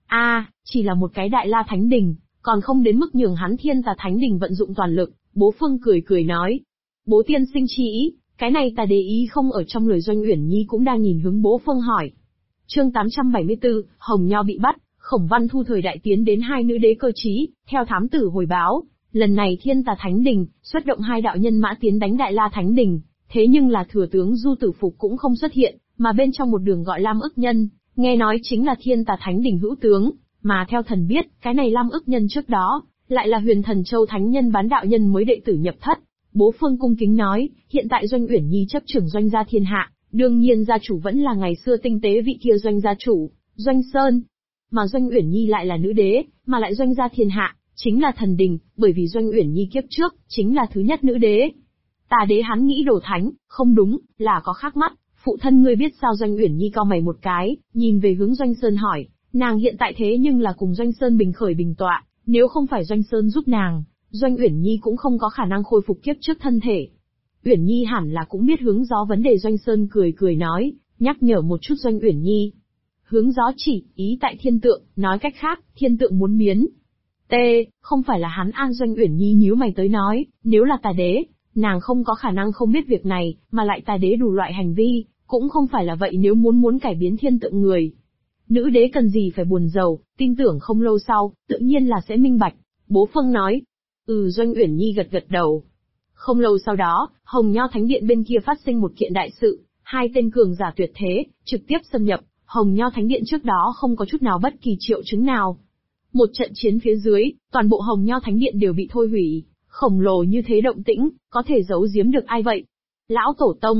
Chỉ là một cái Đại La Thánh Đình, còn không đến mức nhường hắn Thiên Tà Thánh Đình vận dụng toàn lực. Bố Phương cười nói. Bố tiên sinh chi ý, cái này Tà Đế ý không ở trong lời. Doanh Uyển Nhi cũng đang nhìn hướng Bố Phương hỏi. Chương 874, Hồng Nho bị bắt, Khổng Văn Thu thời đại tiến đến 2 nữ đế cơ trí. Theo thám tử hồi báo, lần này Thiên Tà Thánh Đình xuất động 2 đạo nhân mã tiến đánh Đại La Thánh Đình, thế nhưng là thừa tướng Du Tử Phục cũng không xuất hiện, mà bên trong một đường gọi Lam Ức Nhân, nghe nói chính là Thiên Tà Thánh Đình hữu tướng, mà theo thần biết, cái này Lam Ức Nhân trước đó lại là Huyền Thần Châu Thánh Nhân Bán Đạo Nhân mới đệ tử nhập thất. Bố Phương cung kính nói, hiện tại Doanh Uyển Nhi chấp trưởng doanh gia thiên hạ, đương nhiên gia chủ vẫn là ngày xưa tinh tế vị kia Doanh gia chủ, Doanh Sơn. Mà Doanh Uyển Nhi lại là nữ đế, mà lại doanh gia thiên hạ, chính là thần đình, bởi vì Doanh Uyển Nhi kiếp trước, chính là thứ nhất nữ đế. Tà Đế hắn nghĩ đổ thánh, không đúng, là có khác mắt, phụ thân ngươi biết sao? Doanh Uyển Nhi cau mày một cái, nhìn về hướng Doanh Sơn hỏi, nàng hiện tại thế nhưng là cùng Doanh Sơn bình khởi bình tọa, nếu không phải Doanh Sơn giúp nàng, Doanh Uyển Nhi cũng không có khả năng khôi phục kiếp trước thân thể. Uyển Nhi hẳn là cũng biết hướng gió vấn đề. Doanh Sơn cười nói, nhắc nhở một chút Doanh Uyển Nhi. Hướng gió chỉ, ý tại thiên tượng, nói cách khác, thiên tượng muốn biến. Không phải là hắn an. Doanh Uyển Nhi nhíu mày tới nói, nếu là Tà Đế, nàng không có khả năng không biết việc này, mà lại Tà Đế đủ loại hành vi, cũng không phải là vậy. Nếu muốn cải biến thiên tượng người, nữ đế cần gì phải buồn rầu, tin tưởng không lâu sau, tự nhiên là sẽ minh bạch. Bố Phương nói. Doanh Uyển Nhi gật đầu. Không lâu sau đó, Hồng Nho Thánh Điện bên kia phát sinh một kiện đại sự, 2 tên cường giả tuyệt thế, trực tiếp xâm nhập. Hồng Nho Thánh Điện trước đó không có chút nào bất kỳ triệu chứng nào. Một trận chiến phía dưới, toàn bộ Hồng Nho Thánh Điện đều bị thôi hủy, khổng lồ như thế động tĩnh, có thể giấu giếm được ai vậy? Lão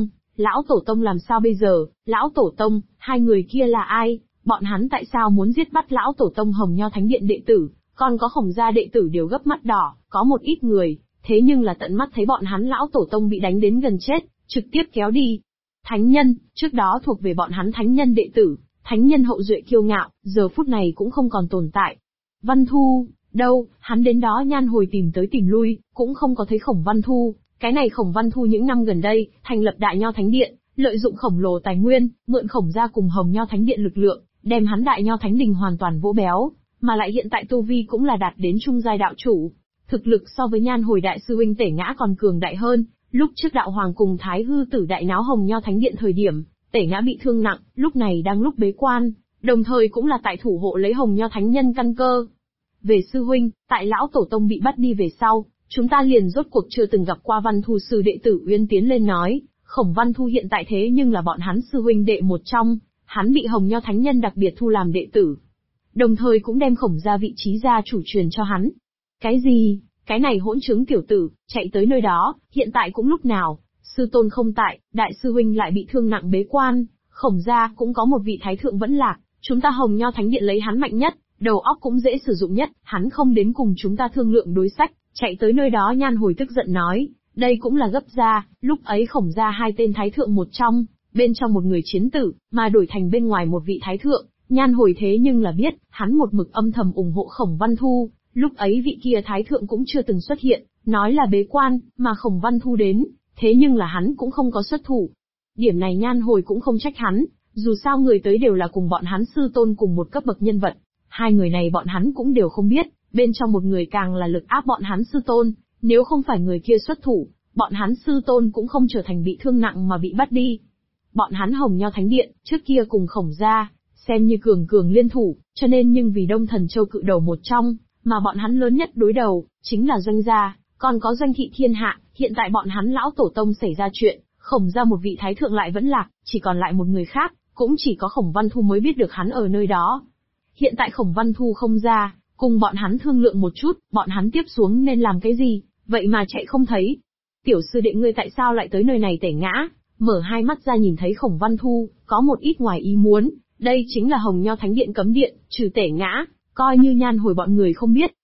Tổ Tông làm sao bây giờ? Lão Tổ Tông, 2 người kia là ai? Bọn hắn tại sao muốn giết bắt Lão Tổ Tông? Hồng Nho Thánh Điện đệ tử, còn có Khổng gia đệ tử đều gấp mắt đỏ, có một ít người, thế nhưng là tận mắt thấy bọn hắn Lão Tổ Tông bị đánh đến gần chết, trực tiếp kéo đi. Thánh nhân, trước đó thuộc về bọn hắn thánh nhân đệ tử, thánh nhân hậu duệ kiêu ngạo, giờ phút này cũng không còn tồn tại. Văn Thu, Đâu, hắn đến đó Nhan Hồi tìm tới tìm lui, cũng không có thấy Khổng Văn Thu. Cái này Khổng Văn Thu những năm gần đây, thành lập Đại Nho Thánh Điện, lợi dụng khổng lồ tài nguyên, mượn Khổng gia cùng Hồng Nho Thánh Điện lực lượng, đem hắn Đại Nho Thánh Đình hoàn toàn vỗ béo, mà lại hiện tại tu vi cũng là đạt đến trung giai đạo chủ. Thực lực so với Nhan Hồi đại sư huynh Tể Ngã còn cường đại hơn, lúc trước đạo hoàng cùng Thái Hư Tử đại náo Hồng Nho Thánh Điện thời điểm, Tể Ngã bị thương nặng, lúc này đang lúc bế quan, đồng thời cũng là tại thủ hộ lấy Hồng Nho Thánh Nhân căn cơ. Về sư huynh, tại lão tổ tông bị bắt đi về sau, chúng ta liền rốt cuộc chưa từng gặp qua Văn Thu sư đệ tử Uyên tiến lên nói, Khổng Văn Thu hiện tại thế nhưng là bọn hắn sư huynh đệ một trong, hắn bị Hồng Nho Thánh Nhân đặc biệt thu làm đệ tử. Đồng thời cũng đem Khổng gia vị trí gia chủ truyền cho hắn. Cái gì? Cái này hỗn trướng tiểu tử, chạy tới nơi đó, hiện tại cũng lúc nào, sư tôn không tại, đại sư huynh lại bị thương nặng bế quan, Khổng gia cũng có một vị thái thượng vẫn lạc, chúng ta Hồng Nho Thánh Điện lấy hắn mạnh nhất, đầu óc cũng dễ sử dụng nhất, hắn không đến cùng chúng ta thương lượng đối sách, chạy tới nơi đó. Nhan Hồi tức giận nói, đây cũng là gấp ra, lúc ấy Khổng gia hai tên thái thượng một trong, bên trong một người chiến tử, mà đổi thành bên ngoài một vị thái thượng. Nhan Hồi thế nhưng là biết, hắn một mực âm thầm ủng hộ Khổng Văn Thu, lúc ấy vị kia thái thượng cũng chưa từng xuất hiện, nói là bế quan, mà Khổng Văn Thu đến, thế nhưng là hắn cũng không có xuất thủ. Điểm này Nhan Hồi cũng không trách hắn, dù sao người tới đều là cùng bọn hắn sư tôn cùng một cấp bậc nhân vật, hai người này bọn hắn cũng đều không biết, bên trong một người càng là lực áp bọn hắn sư tôn, nếu không phải người kia xuất thủ, bọn hắn sư tôn cũng không trở thành bị thương nặng mà bị bắt đi. Bọn hắn Hồng Nho Thánh Điện, trước kia cùng Khổng gia, xem như cường cường liên thủ, cho nên nhưng vì Đông Thần Châu cự đầu một trong, mà bọn hắn lớn nhất đối đầu, chính là Doanh gia, còn có Doanh thị thiên hạ, hiện tại bọn hắn lão tổ tông xảy ra chuyện, Khổng gia một vị thái thượng lại vẫn lạc, chỉ còn lại một người khác, cũng chỉ có Khổng Văn Thu mới biết được hắn ở nơi đó. Hiện tại Khổng Văn Thu không ra, cùng bọn hắn thương lượng một chút, bọn hắn tiếp xuống nên làm cái gì, vậy mà chạy không thấy. Tiểu sư đệ ngươi tại sao lại tới nơi này? Tể Ngã mở hai mắt ra nhìn thấy Khổng Văn Thu, có một ít ngoài ý muốn, đây chính là Hồng Nho Thánh Điện cấm điện, trừ Tể Ngã, coi như Nhan Hồi bọn người không biết.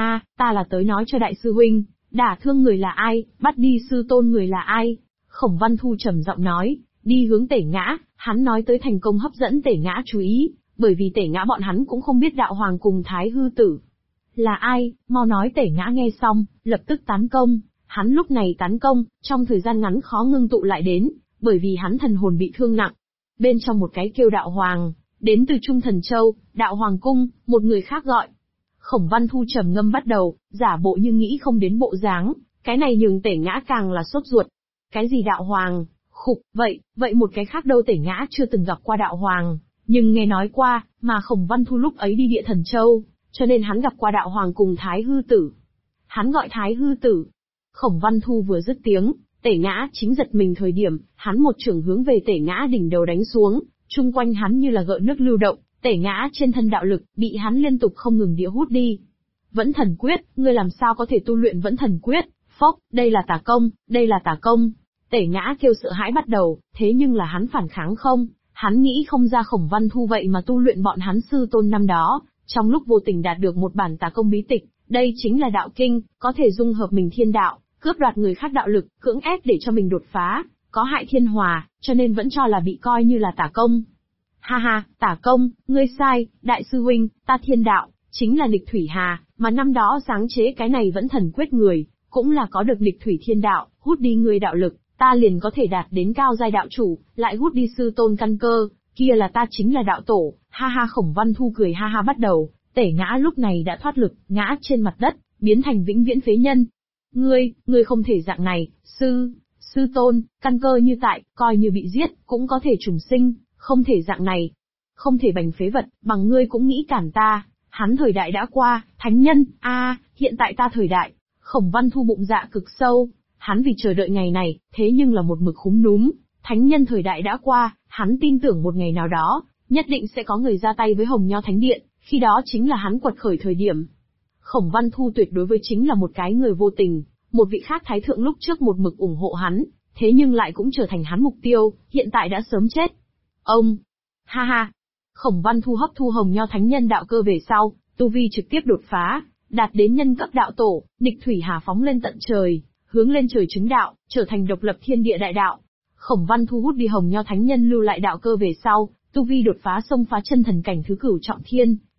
Ta là tới nói cho đại sư huynh, đả thương người là ai, bắt đi sư tôn người là ai. Khổng Văn Thu trầm giọng nói, đi hướng Tể Ngã, hắn nói tới thành công hấp dẫn Tể Ngã chú ý, bởi vì Tể Ngã bọn hắn cũng không biết đạo hoàng cùng Thái Hư Tử là ai, mau nói. Tể Ngã nghe xong, lập tức tán công, hắn lúc này tán công, trong thời gian ngắn khó ngưng tụ lại đến, bởi vì hắn thần hồn bị thương nặng. Bên trong một cái kêu đạo hoàng, đến từ Trung Thần Châu, đạo hoàng cung, một người khác gọi. Khổng Văn Thu trầm ngâm bắt đầu, giả bộ như nghĩ không đến bộ dáng, cái này nhường Tể Ngã càng là sốt ruột. Cái gì đạo hoàng? Khục, vậy một cái khác đâu? Tể Ngã chưa từng gặp qua đạo hoàng, nhưng nghe nói qua, mà Khổng Văn Thu lúc ấy đi Địa Thần Châu, cho nên hắn gặp qua đạo hoàng cùng Thái Hư Tử. Hắn gọi Thái Hư Tử. Khổng Văn Thu vừa dứt tiếng, Tể Ngã chính giật mình thời điểm, hắn một chưởng hướng về Tể Ngã đỉnh đầu đánh xuống, chung quanh hắn như là gợn nước lưu động, Tể Ngã trên thân đạo lực, bị hắn liên tục không ngừng địa hút đi. Vẫn Thần Quyết, ngươi làm sao có thể tu luyện Vẫn Thần Quyết? Phốc, đây là tà công, đây là tà công. Tể Ngã kêu sợ hãi bắt đầu, thế nhưng là hắn phản kháng không, hắn nghĩ không ra Khổng Văn Thu vậy mà tu luyện bọn hắn sư tôn năm đó, trong lúc vô tình đạt được một bản tà công bí tịch, đây chính là đạo kinh, có thể dung hợp mình thiên đạo, cướp đoạt người khác đạo lực, cưỡng ép để cho mình đột phá, có hại thiên hòa, cho nên vẫn cho là bị coi như là tà công. Ha ha, tà công, ngươi sai, đại sư huynh, ta thiên đạo, chính là Lịch Thủy Hà, mà năm đó sáng chế cái này Vẫn Thần Quyết người, cũng là có được Lịch Thủy thiên đạo, hút đi người đạo lực, ta liền có thể đạt đến cao giai đạo chủ, lại hút đi sư tôn căn cơ, kia là ta chính là đạo tổ. Ha ha. Khổng Văn Thu cười ha ha bắt đầu, Tể Ngã lúc này đã thoát lực, ngã trên mặt đất, biến thành vĩnh viễn phế nhân. Ngươi không thể dạng này, sư tôn, căn cơ như tại, coi như bị giết, cũng có thể trùng sinh, không thể dạng này. Không thể bành phế vật, bằng ngươi cũng nghĩ cản ta, hắn thời đại đã qua, thánh nhân, hiện tại ta thời đại. Khổng Văn Thu bụng dạ cực sâu, hắn vì chờ đợi ngày này, thế nhưng là một mực khúm núm, thánh nhân thời đại đã qua, hắn tin tưởng một ngày nào đó, nhất định sẽ có người ra tay với Hồng Nho Thánh Điện, khi đó chính là hắn quật khởi thời điểm. Khổng Văn Thu tuyệt đối với chính là một cái người vô tình, một vị khác thái thượng lúc trước một mực ủng hộ hắn, thế nhưng lại cũng trở thành hắn mục tiêu, hiện tại đã sớm chết. Ông, ha ha, Khổng Văn Thu hấp thu Hồng Nho Thánh Nhân đạo cơ về sau, tu vi trực tiếp đột phá, đạt đến nhân cấp đạo tổ, Nghịch Thủy Hà phóng lên tận trời, hướng lên trời chứng đạo, trở thành độc lập thiên địa đại đạo. Khổng Văn Thu hút đi Hồng Nho Thánh Nhân lưu lại đạo cơ về sau, tu vi đột phá xông phá chân thần cảnh thứ cửu trọng thiên,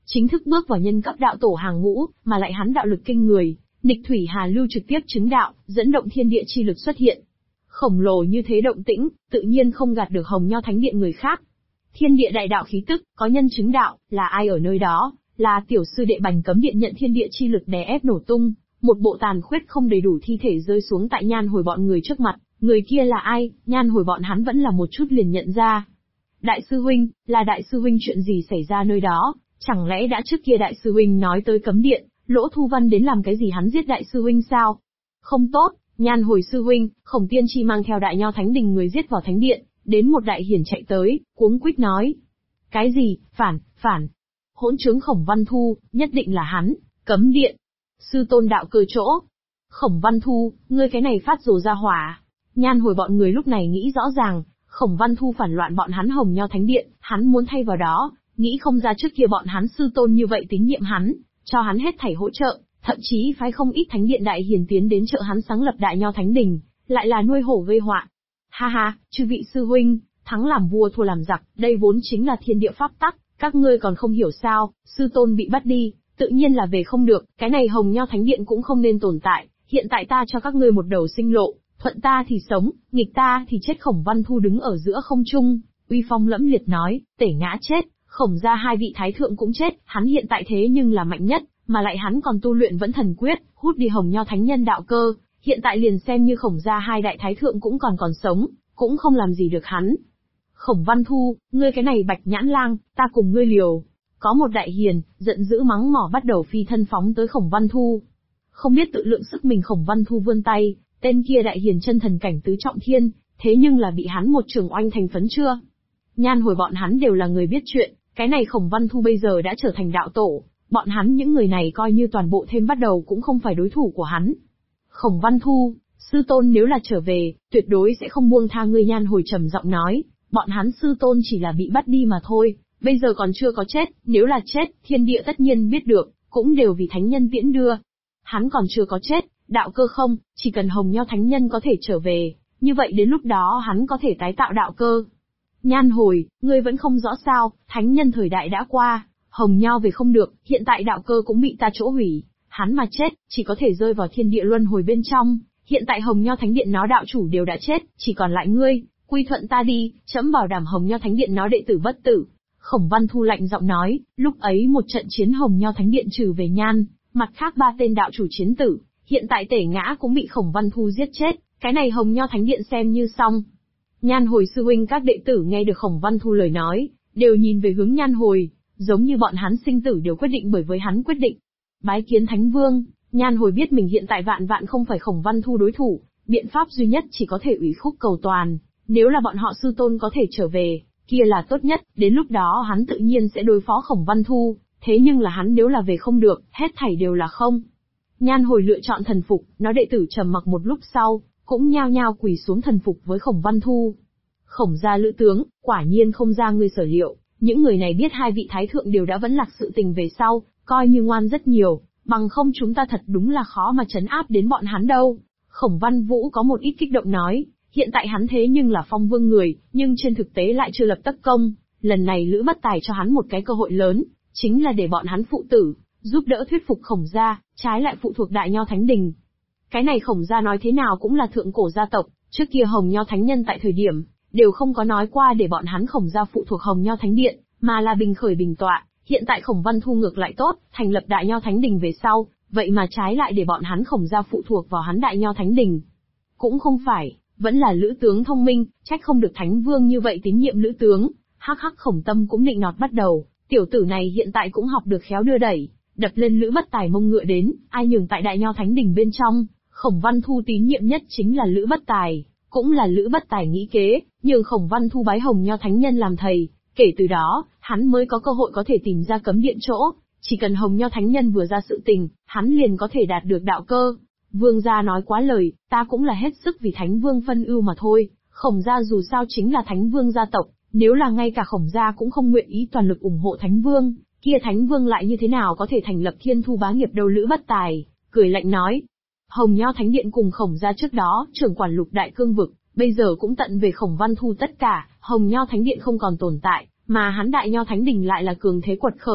chính thức bước vào nhân cấp đạo tổ hàng ngũ, mà lại hắn đạo lực kinh người, nghịch thủy hà lưu trực tiếp chứng đạo, dẫn động thiên địa chi lực xuất hiện. Khổng lồ như thế động tĩnh, tự nhiên không gạt được Hồng Nho Thánh Điện người khác. Thiên địa đại đạo khí tức, có nhân chứng đạo, là ai ở nơi đó? Là tiểu sư đệ Bành Cấm Điện nhận thiên địa chi lực đè ép nổ tung, một bộ tàn khuyết không đầy đủ thi thể rơi xuống tại Nhan Hồi bọn người trước mặt. Người kia là ai? Nhan Hồi bọn hắn vẫn là một chút liền nhận ra. Đại sư huynh, là đại sư huynh, chuyện gì xảy ra nơi đó? Chẳng lẽ đã trước kia đại sư huynh nói tới cấm điện, Lỗ Thu Văn đến làm cái gì hắn giết đại sư huynh sao? Không tốt, Nhan Hồi sư huynh, Khổng Tiên Tri mang theo Đại Nho Thánh Đình người giết vào thánh điện, đến một đại hiển chạy tới, cuống quýt nói. Cái gì? Phản. Hỗn trướng Khổng Văn Thu, nhất định là hắn, cấm điện. Sư tôn đạo cơ chỗ. Khổng Văn Thu, ngươi cái này phát rồ ra hỏa. Nhan Hồi bọn người lúc này nghĩ rõ ràng, Khổng Văn Thu phản loạn bọn hắn Hồng Nho Thánh Điện, hắn muốn thay vào đó, nghĩ không ra trước kia bọn hắn sư tôn như vậy tín nhiệm hắn, cho hắn hết thảy hỗ trợ, thậm chí phái không ít thánh điện đại hiền tiến đến trợ hắn sáng lập Đại Nho Thánh Đình, lại là nuôi hổ gây họa. Ha ha, chư vị sư huynh, thắng làm vua thua làm giặc, đây vốn chính là thiên địa pháp tắc, các ngươi còn không hiểu sao? Sư tôn bị bắt đi, tự nhiên là về không được, cái này Hồng Nho Thánh Điện cũng không nên tồn tại, hiện tại ta cho các ngươi một đầu sinh lộ, thuận ta thì sống, nghịch ta thì chết. Khổng Văn Thu đứng ở giữa không trung, uy phong lẫm liệt nói, Tể ngã chết, Khổng gia hai vị thái thượng cũng chết, hắn hiện tại thế nhưng là mạnh nhất, mà lại hắn còn tu luyện vẫn thần quyết, hút đi Hồng Nho Thánh Nhân đạo cơ, hiện tại liền xem như Khổng gia hai đại thái thượng cũng còn sống, cũng không làm gì được hắn. Khổng Văn Thu, ngươi cái này bạch nhãn lang, ta cùng ngươi liều. Có một đại hiền, giận dữ mắng mỏ bắt đầu phi thân phóng tới Khổng Văn Thu. Không biết tự lượng sức mình, Khổng Văn Thu vươn tay, tên kia đại hiền chân thần cảnh tứ trọng thiên, thế nhưng là bị hắn một trường oanh thành phấn chưa. Nhan Hồi bọn hắn đều là người biết chuyện, cái này Khổng Văn Thu bây giờ đã trở thành đạo tổ, bọn hắn những người này coi như toàn bộ thêm bắt đầu cũng không phải đối thủ của hắn. Khổng Văn Thu, sư tôn nếu là trở về, tuyệt đối sẽ không buông tha ngươi. Nhan Hồi trầm giọng nói, bọn hắn sư tôn chỉ là bị bắt đi mà thôi, bây giờ còn chưa có chết, nếu là chết, thiên địa tất nhiên biết được, cũng đều vì thánh nhân tiễn đưa. Hắn còn chưa có chết, đạo cơ không, chỉ cần Hồng Nho Thánh Nhân có thể trở về, như vậy đến lúc đó hắn có thể tái tạo đạo cơ. Nhan Hồi, ngươi vẫn không rõ sao, thánh nhân thời đại đã qua, Hồng Nho về không được, hiện tại đạo cơ cũng bị ta chỗ hủy, hắn mà chết, chỉ có thể rơi vào thiên địa luân hồi bên trong, hiện tại Hồng Nho Thánh Điện nó đạo chủ đều đã chết, chỉ còn lại ngươi, quy thuận ta đi, trẫm bảo đảm Hồng Nho Thánh Điện nó đệ tử bất tử. Khổng Văn Thu lạnh giọng nói, lúc ấy một trận chiến Hồng Nho Thánh Điện trừ về Nhan, mặt khác ba tên đạo chủ chiến tử, hiện tại Tể ngã cũng bị Khổng Văn Thu giết chết, cái này Hồng Nho Thánh Điện xem như xong. Nhan Hồi sư huynh các đệ tử nghe được Khổng Văn Thu lời nói, đều nhìn về hướng Nhan Hồi, giống như bọn hắn sinh tử đều quyết định bởi với hắn quyết định. Bái kiến Thánh Vương, Nhan Hồi biết mình hiện tại vạn không phải Khổng Văn Thu đối thủ, biện pháp duy nhất chỉ có thể ủy khúc cầu toàn, nếu là bọn họ sư tôn có thể trở về, kia là tốt nhất, đến lúc đó hắn tự nhiên sẽ đối phó Khổng Văn Thu, thế nhưng là hắn nếu là về không được, hết thảy đều là không. Nhan Hồi lựa chọn thần phục, nó đệ tử trầm mặc một lúc sau, cũng nhao nhao quỳ xuống thần phục với Khổng Văn Thu. Khổng gia lữ tướng, quả nhiên không ra ngươi sở liệu, những người này biết hai vị thái thượng đều đã vẫn lạc sự tình về sau, coi như ngoan rất nhiều, bằng không chúng ta thật đúng là khó mà trấn áp đến bọn hắn đâu. Khổng Văn Vũ có một ít kích động nói, hiện tại hắn thế nhưng là phong vương người, nhưng trên thực tế lại chưa lập tất công, lần này Lữ Bất Tài cho hắn một cái cơ hội lớn, chính là để bọn hắn phụ tử, giúp đỡ thuyết phục Khổng gia, trái lại phụ thuộc Đại Nho Thánh Đình. Cái này Khổng gia nói thế nào cũng là thượng cổ gia tộc, trước kia Hồng Nho Thánh Nhân tại thời điểm, đều không có nói qua để bọn hắn Khổng gia phụ thuộc Hồng Nho Thánh Điện, mà là bình khởi bình tọa, hiện tại Khổng Văn Thu ngược lại tốt, thành lập Đại Nho Thánh Đình về sau, vậy mà trái lại để bọn hắn Khổng gia phụ thuộc vào hắn Đại Nho Thánh Đình. Cũng không phải, vẫn là Lữ tướng thông minh, trách không được Thánh Vương như vậy tín nhiệm Lữ tướng. Hắc hắc, Khổng Tâm cũng định nọt bắt đầu, tiểu tử này hiện tại cũng học được khéo đưa đẩy, đập lên Lữ Bất Tài mông ngựa đến, ai nhường tại Đại Nho Thánh Đình bên trong, Khổng Văn Thu tín nhiệm nhất chính là Lữ Bất Tài, cũng là Lữ Bất Tài nghĩ kế, nhường Khổng Văn Thu bái Hồng Nho Thánh Nhân làm thầy, kể từ đó, hắn mới có cơ hội có thể tìm ra cấm điện chỗ, chỉ cần Hồng Nho Thánh Nhân vừa ra sự tình, hắn liền có thể đạt được đạo cơ. Vương gia nói quá lời, ta cũng là hết sức vì Thánh Vương phân ưu mà thôi, Khổng gia dù sao chính là Thánh Vương gia tộc, nếu là ngay cả Khổng gia cũng không nguyện ý toàn lực ủng hộ Thánh Vương, kia Thánh Vương lại như thế nào có thể thành lập Thiên Thu bá nghiệp đâu. Lữ Bất Tài cười lạnh nói, Hồng Nho Thánh Điện cùng Khổng gia trước đó trưởng quản lục đại cương vực, bây giờ cũng tận về Khổng Văn Thu tất cả, Hồng Nho Thánh Điện không còn tồn tại, mà hắn Đại Nho Thánh Đình lại là cường thế quật khởi,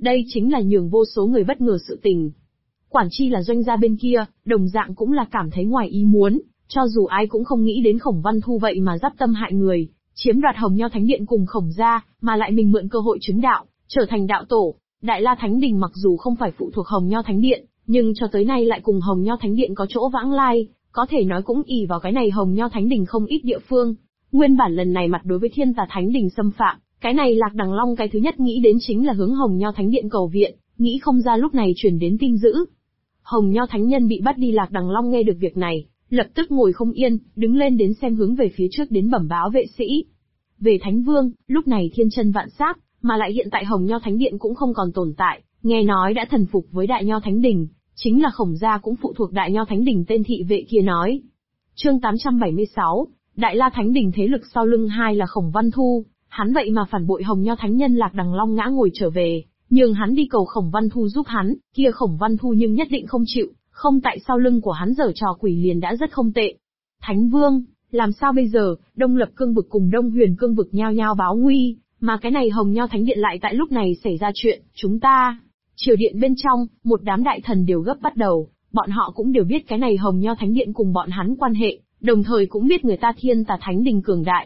Đây chính là nhường vô số người bất ngờ sự tình. Quản chi là doanh gia bên kia, đồng dạng cũng là cảm thấy ngoài ý muốn, cho dù ai cũng không nghĩ đến Khổng Văn Thu vậy mà dắp tâm hại người, chiếm đoạt Hồng Nho Thánh Điện cùng Khổng gia, mà lại mình mượn cơ hội chứng đạo, trở thành đạo tổ. Đại La Thánh Đình mặc dù không phải phụ thuộc Hồng Nho Thánh Điện, nhưng cho tới nay lại cùng Hồng Nho Thánh Điện có chỗ vãng lai, có thể nói cũng ỷ vào cái này Hồng Nho Thánh Đình không ít địa phương. Nguyên bản lần này mặt đối với Thiên Tà Thánh Đình xâm phạm, cái này Lạc Đằng Long cái thứ nhất nghĩ đến chính là hướng Hồng Nho Thánh Điện cầu viện, nghĩ không ra lúc này truyền đến tin dữ. Hồng Nho Thánh Nhân bị bắt đi. Lạc Đằng Long nghe được việc này, lập tức ngồi không yên, đứng lên đến xem hướng về phía trước đến bẩm báo vệ sĩ. Về Thánh Vương, lúc này thiên chân vạn sát, mà lại hiện tại Hồng Nho Thánh Điện cũng không còn tồn tại, nghe nói đã thần phục với Đại Nho Thánh Đình, chính là Khổng gia cũng phụ thuộc Đại Nho Thánh Đình. Tên thị vệ kia nói. Chương 876, Đại La Thánh Đình thế lực sau lưng hai là Khổng Văn Thu, hắn vậy mà phản bội Hồng Nho Thánh Nhân. Lạc Đằng Long ngã ngồi trở về, nhưng hắn đi cầu Khổng Văn Thu giúp hắn, kia Khổng Văn Thu nhưng nhất định không chịu, không tại sau lưng của hắn giở trò quỷ liền đã rất không tệ. Thánh Vương, làm sao bây giờ? Đông Lập Cương vực cùng Đông Huyền Cương vực nhao nhao báo nguy, mà cái này Hồng Nho Thánh Điện lại tại lúc này xảy ra chuyện, chúng ta. Triều điện bên trong, một đám đại thần đều gấp bắt đầu, bọn họ cũng đều biết cái này Hồng Nho Thánh Điện cùng bọn hắn quan hệ, đồng thời cũng biết người ta Thiên Tà Thánh Đình cường đại.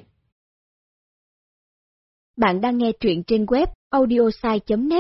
Bạn đang nghe truyện trên web audiosai.net.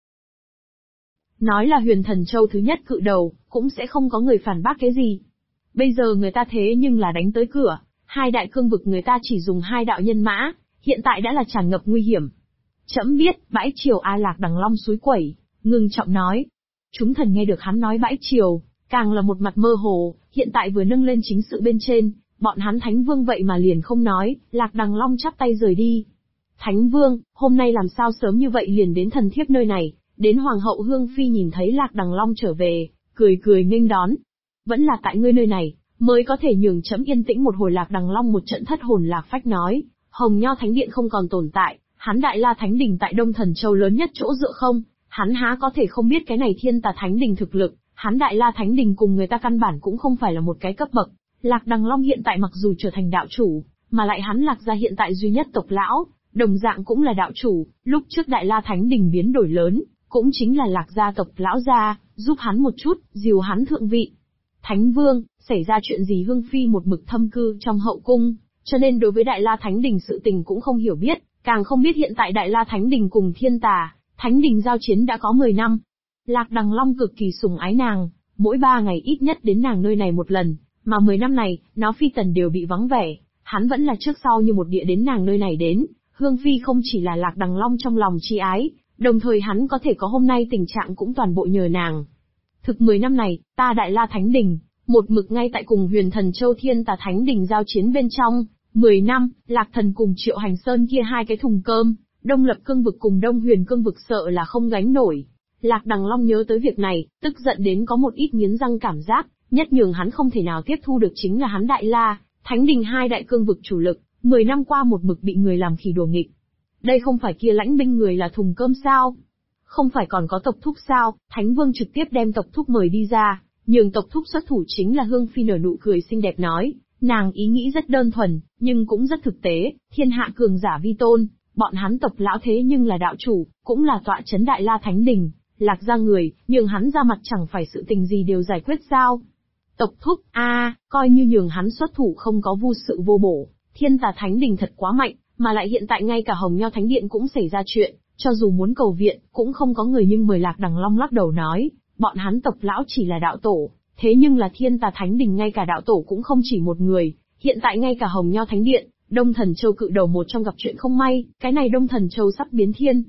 Nói là Huyền Thần Châu thứ nhất cự đầu, cũng sẽ không có người phản bác cái gì. Bây giờ người ta thế nhưng là đánh tới cửa, hai đại cương vực người ta chỉ dùng hai đạo nhân mã, hiện tại đã là tràn ngập nguy hiểm. Trẫm biết, bãi triều. A Lạc Đằng Long xúi quẩy, ngưng trọng nói. Chúng thần nghe được hắn nói bãi triều, càng là một mặt mơ hồ, hiện tại vừa nâng lên chính sự bên trên, bọn hắn Thánh Vương vậy mà liền không nói. Lạc Đằng Long chắp tay rời đi. Thánh Vương, hôm nay làm sao sớm như vậy liền đến thần thiếp nơi này? Đến Hoàng hậu Hương Phi nhìn thấy Lạc Đằng Long trở về, cười cười nghênh đón. Vẫn là tại ngươi nơi này, mới có thể nhường trẫm yên tĩnh một hồi. Lạc Đằng Long một trận thất hồn lạc phách nói, Hồng Nho Thánh Điện không còn tồn tại, hắn Đại La Thánh Đình tại Đông Thần Châu lớn nhất chỗ dựa không, hắn há có thể không biết cái này Thiên Tà Thánh Đình thực lực, hắn Đại La Thánh Đình cùng người ta căn bản cũng không phải là một cái cấp bậc. Lạc Đằng Long hiện tại mặc dù trở thành đạo chủ, mà lại hắn Lạc gia hiện tại duy nhất tộc lão, đồng dạng cũng là đạo chủ, lúc trước Đại La Thánh Đình biến đổi lớn, cũng chính là Lạc gia tộc lão gia, giúp hắn một chút, dìu hắn thượng vị. Thánh Vương, xảy ra chuyện gì? Hương Phi một mực thâm cư trong hậu cung, cho nên đối với Đại La Thánh Đình sự tình cũng không hiểu biết, càng không biết hiện tại Đại La Thánh Đình cùng Thiên Tà Thánh Đình giao chiến đã có 10 năm. Lạc Đằng Long cực kỳ sủng ái nàng, mỗi 3 ngày ít nhất đến nàng nơi này một lần, mà 10 năm này, nó phi tần đều bị vắng vẻ, hắn vẫn là trước sau như một địa đến nàng nơi này đến. Hương Phi không chỉ là Lạc Đằng Long trong lòng chi ái, đồng thời hắn có thể có hôm nay tình trạng cũng toàn bộ nhờ nàng. Thực 10 năm này, ta Đại La Thánh Đình, một mực ngay tại cùng Huyền Thần Châu Thiên Tà Thánh Đình giao chiến bên trong. 10 năm, Lạc Thần cùng Triệu Hành Sơn kia hai cái thùng cơm, Đông Lập Cương vực cùng Đông Huyền Cương vực sợ là không gánh nổi. Lạc Đằng Long nhớ tới việc này, tức giận đến có một ít nghiến răng cảm giác, nhất nhường hắn không thể nào tiếp thu được chính là hắn Đại La Thánh Đình hai đại cương vực chủ lực, 10 năm qua một mực bị người làm khỉ đùa nghịch. Đây không phải kia lãnh binh người là thùng cơm sao? Không phải còn có tộc thúc sao? Thánh Vương trực tiếp đem tộc thúc mời đi ra, nhường tộc thúc xuất thủ. Chính là Hương Phi nở nụ cười xinh đẹp nói, nàng ý nghĩ rất đơn thuần, nhưng cũng rất thực tế, thiên hạ cường giả vi tôn, bọn hắn tộc lão thế nhưng là đạo chủ, cũng là tọa chấn Đại La Thánh Đình, Lạc gia người, nhường hắn ra mặt chẳng phải sự tình gì đều giải quyết sao? Tộc thúc, coi như nhường hắn xuất thủ không có vu sự vô bổ, Thiên Tà Thánh Đình thật quá mạnh, mà lại hiện tại ngay cả Hồng Nho Thánh Điện cũng xảy ra chuyện, cho dù muốn cầu viện, cũng không có người. Nhưng Lạc Đằng Long lắc đầu nói, bọn hắn tộc lão chỉ là đạo tổ, thế nhưng là Thiên Tà Thánh Đình ngay cả đạo tổ cũng không chỉ một người, hiện tại ngay cả Hồng Nho Thánh Điện, Đông Thần Châu cự đầu một trong gặp chuyện không may, cái này Đông Thần Châu sắp biến thiên.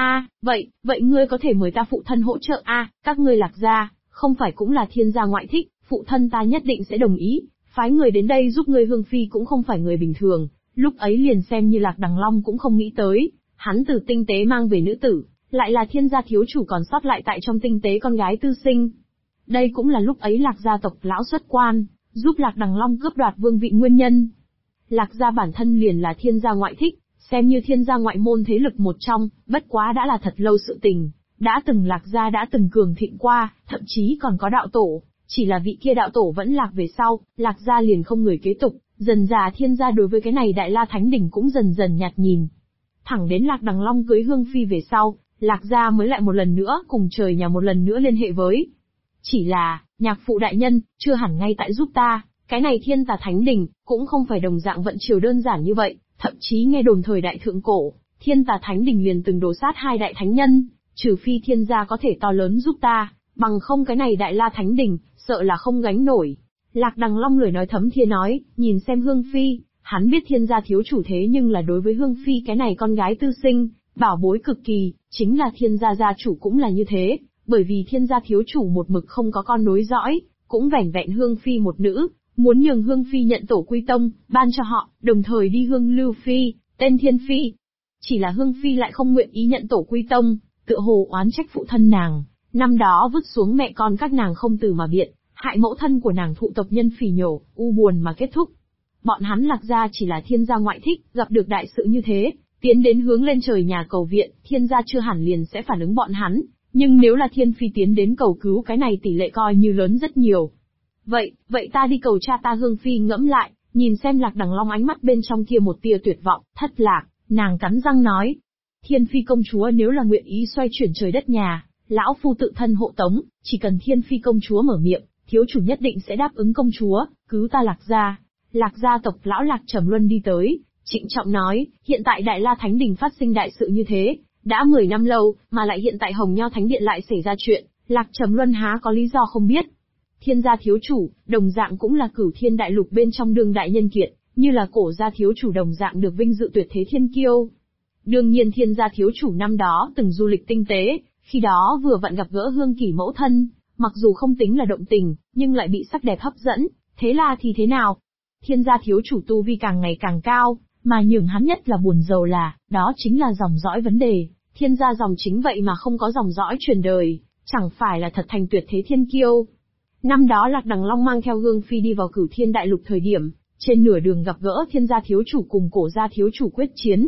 Vậy ngươi có thể mời ta phụ thân hỗ trợ các ngươi Lạc gia, không phải cũng là thiên gia ngoại thích, phụ thân ta nhất định sẽ đồng ý, phái người đến đây giúp ngươi. Hương Phi cũng không phải người bình thường, lúc ấy liền xem như Lạc Đằng Long cũng không nghĩ tới, hắn từ tinh tế mang về nữ tử, lại là thiên gia thiếu chủ còn sót lại tại trong tinh tế con gái tư sinh. Đây cũng là lúc ấy Lạc gia tộc lão xuất quan, giúp Lạc Đằng Long cướp đoạt vương vị nguyên nhân. Lạc gia bản thân liền là thiên gia ngoại thích, xem như thiên gia ngoại môn thế lực một trong, bất quá đã là thật lâu sự tình, đã từng Lạc gia đã từng cường thịnh qua, thậm chí còn có đạo tổ, chỉ là vị kia đạo tổ vẫn lạc về sau, Lạc gia liền không người kế tục, dần dà thiên gia đối với cái này Đại La Thánh Đình cũng dần dần nhạt nhìn. Thẳng đến Lạc Đằng Long cưới Hương Phi về sau, Lạc gia mới lại một lần nữa cùng trời nhà một lần nữa liên hệ với. Chỉ là, nhạc phụ đại nhân, chưa hẳn ngay tại giúp ta, cái này Thiên Tà Thánh Đình, cũng không phải đồng dạng vận chiều đơn giản như vậy, thậm chí nghe đồn thời đại thượng cổ, Thiên Tà Thánh Đình liền từng đổ sát 2 đại thánh nhân, trừ phi thiên gia có thể to lớn giúp ta, bằng không cái này Đại La Thánh Đình, sợ là không gánh nổi. Lạc Đằng Long lời nói thấm thía nói, nhìn xem Hương Phi, hắn biết thiên gia thiếu chủ thế nhưng là đối với Hương Phi cái này con gái tư sinh, bảo bối cực kỳ, chính là thiên gia gia chủ cũng là như thế, bởi vì thiên gia thiếu chủ một mực không có con nối dõi, cũng vẻn vẹn Hương Phi một nữ, muốn nhường Hương Phi nhận tổ quy tông, ban cho họ, đồng thời đi hương Lưu Phi, tên Thiên Phi. Chỉ là Hương Phi lại không nguyện ý nhận tổ quy tông, tựa hồ oán trách phụ thân nàng, năm đó vứt xuống mẹ con các nàng không từ mà biện, hại mẫu thân của nàng thụ tộc nhân phỉ nhổ, u buồn mà kết thúc. Bọn hắn Lạc gia chỉ là thiên gia ngoại thích, gặp được đại sự như thế, tiến đến hướng lên trời nhà cầu viện, thiên gia chưa hẳn liền sẽ phản ứng bọn hắn, nhưng nếu là Thiên Phi tiến đến cầu cứu cái này tỷ lệ coi như lớn rất nhiều. Vậy ta đi cầu cha ta. Hương Phi ngẫm lại, nhìn xem Lạc Đằng Long ánh mắt bên trong kia một tia tuyệt vọng, thất lạc, nàng cắn răng nói. Thiên Phi công chúa nếu là nguyện ý xoay chuyển trời đất nhà, lão phu tự thân hộ tống, chỉ cần Thiên Phi công chúa mở miệng, thiếu chủ nhất định sẽ đáp ứng công chúa, cứu ta Lạc gia. Lạc gia tộc lão Lạc Trầm Luân đi tới, trịnh trọng nói, hiện tại Đại La Thánh Đình phát sinh đại sự như thế, đã 10 năm lâu, mà lại hiện tại Hồng Nho Thánh Điện lại xảy ra chuyện, Lạc Trầm Luân há có lý do không biết. Thiên gia thiếu chủ, đồng dạng cũng là Cửu Thiên Đại Lục bên trong đương đại nhân kiệt, như là Cổ gia thiếu chủ đồng dạng được vinh dự tuyệt thế thiên kiêu. Đương nhiên Thiên gia thiếu chủ năm đó từng du lịch tinh tế, khi đó vừa vặn gặp gỡ Hương Kỷ mẫu thân, mặc dù không tính là động tình, nhưng lại bị sắc đẹp hấp dẫn, thế là thì thế nào? Thiên gia thiếu chủ tu vi càng ngày càng cao, mà nhường hắn nhất là buồn rầu là, đó chính là dòng dõi vấn đề, thiên gia dòng chính vậy mà không có dòng dõi truyền đời, chẳng phải là thật thành tuyệt thế thiên kiêu. Năm đó Lạc Đằng Long mang theo Hương Phi đi vào Cửu Thiên Đại Lục thời điểm, trên nửa đường gặp gỡ Thiên gia thiếu chủ cùng Cổ gia thiếu chủ quyết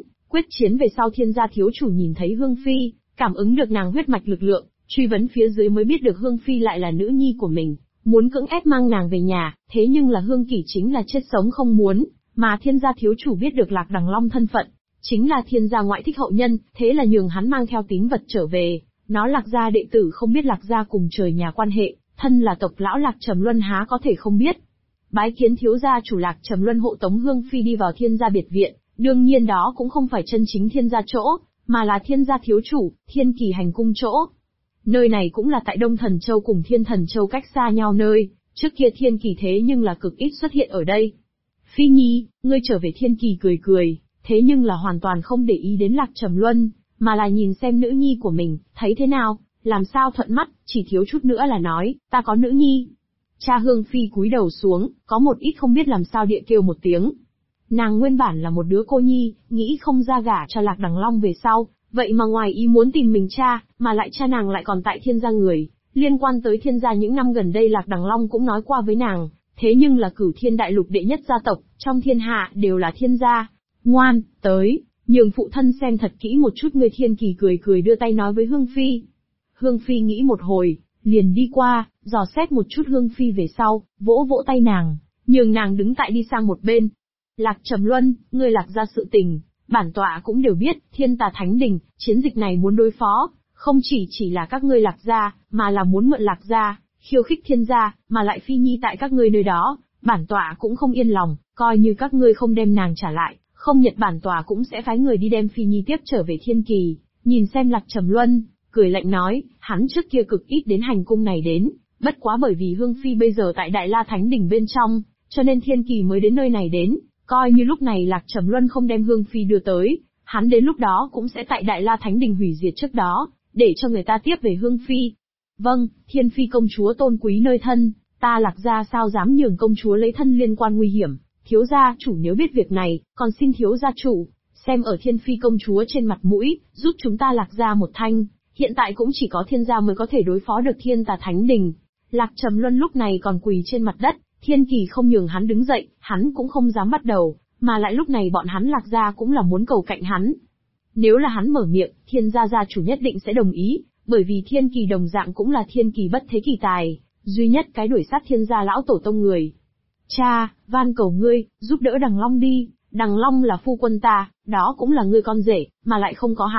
chiến về sau Thiên gia thiếu chủ nhìn thấy Hương Phi, cảm ứng được nàng huyết mạch lực lượng, truy vấn phía dưới mới biết được Hương Phi lại là nữ nhi của mình, muốn cưỡng ép mang nàng về nhà, thế nhưng là Hương Kỷ chính là chết sống không muốn, mà Thiên gia thiếu chủ biết được Lạc Đằng Long thân phận, chính là Thiên gia ngoại thích hậu nhân, thế là nhường hắn mang theo tín vật trở về, nó Lạc gia đệ tử không biết Lạc gia cùng trời nhà quan hệ, thân là tộc lão Lạc Trầm Luân há có thể không biết. Bái kiến thiếu gia chủ. Lạc Trầm Luân hộ tống Hương Phi đi vào Thiên gia biệt viện, đương nhiên đó cũng không phải chân chính Thiên gia chỗ, mà là Thiên gia thiếu chủ, Thiên Kỳ hành cung chỗ. Nơi này cũng là tại Đông Thần Châu cùng Thiên Thần Châu cách xa nhau nơi, trước kia Thiên Kỳ thế nhưng là cực ít xuất hiện ở đây. Phi Nhi, ngươi trở về. Thiên Kỳ cười cười, thế nhưng là hoàn toàn không để ý đến Lạc Trầm Luân, mà là nhìn xem nữ nhi của mình, thấy thế nào, làm sao thuận mắt, chỉ thiếu chút nữa là nói, ta có nữ nhi. Cha. Hương Phi cúi đầu xuống, có một ít không biết làm sao địa kêu một tiếng. Nàng nguyên bản là một đứa cô nhi, nghĩ không ra gả cho Lạc Đằng Long về sau, vậy mà ngoài ý muốn tìm mình cha, mà lại cha nàng lại còn tại Thiên gia người, liên quan tới Thiên gia những năm gần đây Lạc Đằng Long cũng nói qua với nàng, thế nhưng là Cửu Thiên Đại Lục đệ nhất gia tộc, trong thiên hạ đều là Thiên gia. Ngoan, tới, nhường phụ thân xem thật kỹ một chút. Người. Thiên Kỳ cười cười đưa tay nói với Hương Phi. Hương Phi nghĩ một hồi, liền đi qua, dò xét một chút Hương Phi về sau, vỗ vỗ tay nàng, nhường nàng đứng tại đi sang một bên. Lạc Trầm Luân, ngươi Lạc gia sự tình, bản tọa cũng đều biết, Thiên Tà Thánh Đình, chiến dịch này muốn đối phó, không chỉ là các ngươi Lạc gia, mà là muốn mượn Lạc gia, khiêu khích Thiên gia, mà lại Phi Nhi tại các ngươi nơi đó, bản tọa cũng không yên lòng, coi như các ngươi không đem nàng trả lại, không nhận bản tọa cũng sẽ phái người đi đem Phi Nhi tiếp trở về Thiên Kỳ. Nhìn xem Lạc Trầm Luân, cười lạnh nói, hắn trước kia cực ít đến hành cung này đến, bất quá bởi vì Hương Phi bây giờ tại Đại La Thánh Đình bên trong, cho nên Thiên Kỳ mới đến nơi này đến, coi như lúc này Lạc Trầm Luân không đem Hương Phi đưa tới, hắn đến lúc đó cũng sẽ tại Đại La Thánh Đình hủy diệt trước đó, để cho người ta tiếp về Hương Phi. Vâng, Thiên Phi công chúa tôn quý nơi thân, ta Lạc gia sao dám nhường công chúa lấy thân liên quan nguy hiểm, thiếu gia chủ nếu biết việc này, còn xin thiếu gia chủ, xem ở Thiên Phi công chúa trên mặt mũi, giúp chúng ta Lạc gia một thanh. Hiện tại cũng chỉ có Thiên gia mới có thể đối phó được Thiên Tà Thánh Đình. Lạc Trầm Luân lúc này còn quỳ trên mặt đất, Thiên Kỳ không nhường hắn đứng dậy, hắn cũng không dám bắt đầu, mà lại lúc này bọn hắn Lạc gia cũng là muốn cầu cạnh hắn. Nếu là hắn mở miệng, Thiên gia gia chủ nhất định sẽ đồng ý, bởi vì Thiên Kỳ đồng dạng cũng là Thiên Kỳ bất thế kỳ tài, duy nhất cái đuổi sát Thiên gia lão tổ tông người. Cha, van cầu ngươi, giúp đỡ Đằng Long đi, Đằng Long là phu quân ta, đó cũng là ngươi con rể, mà lại không có hắn,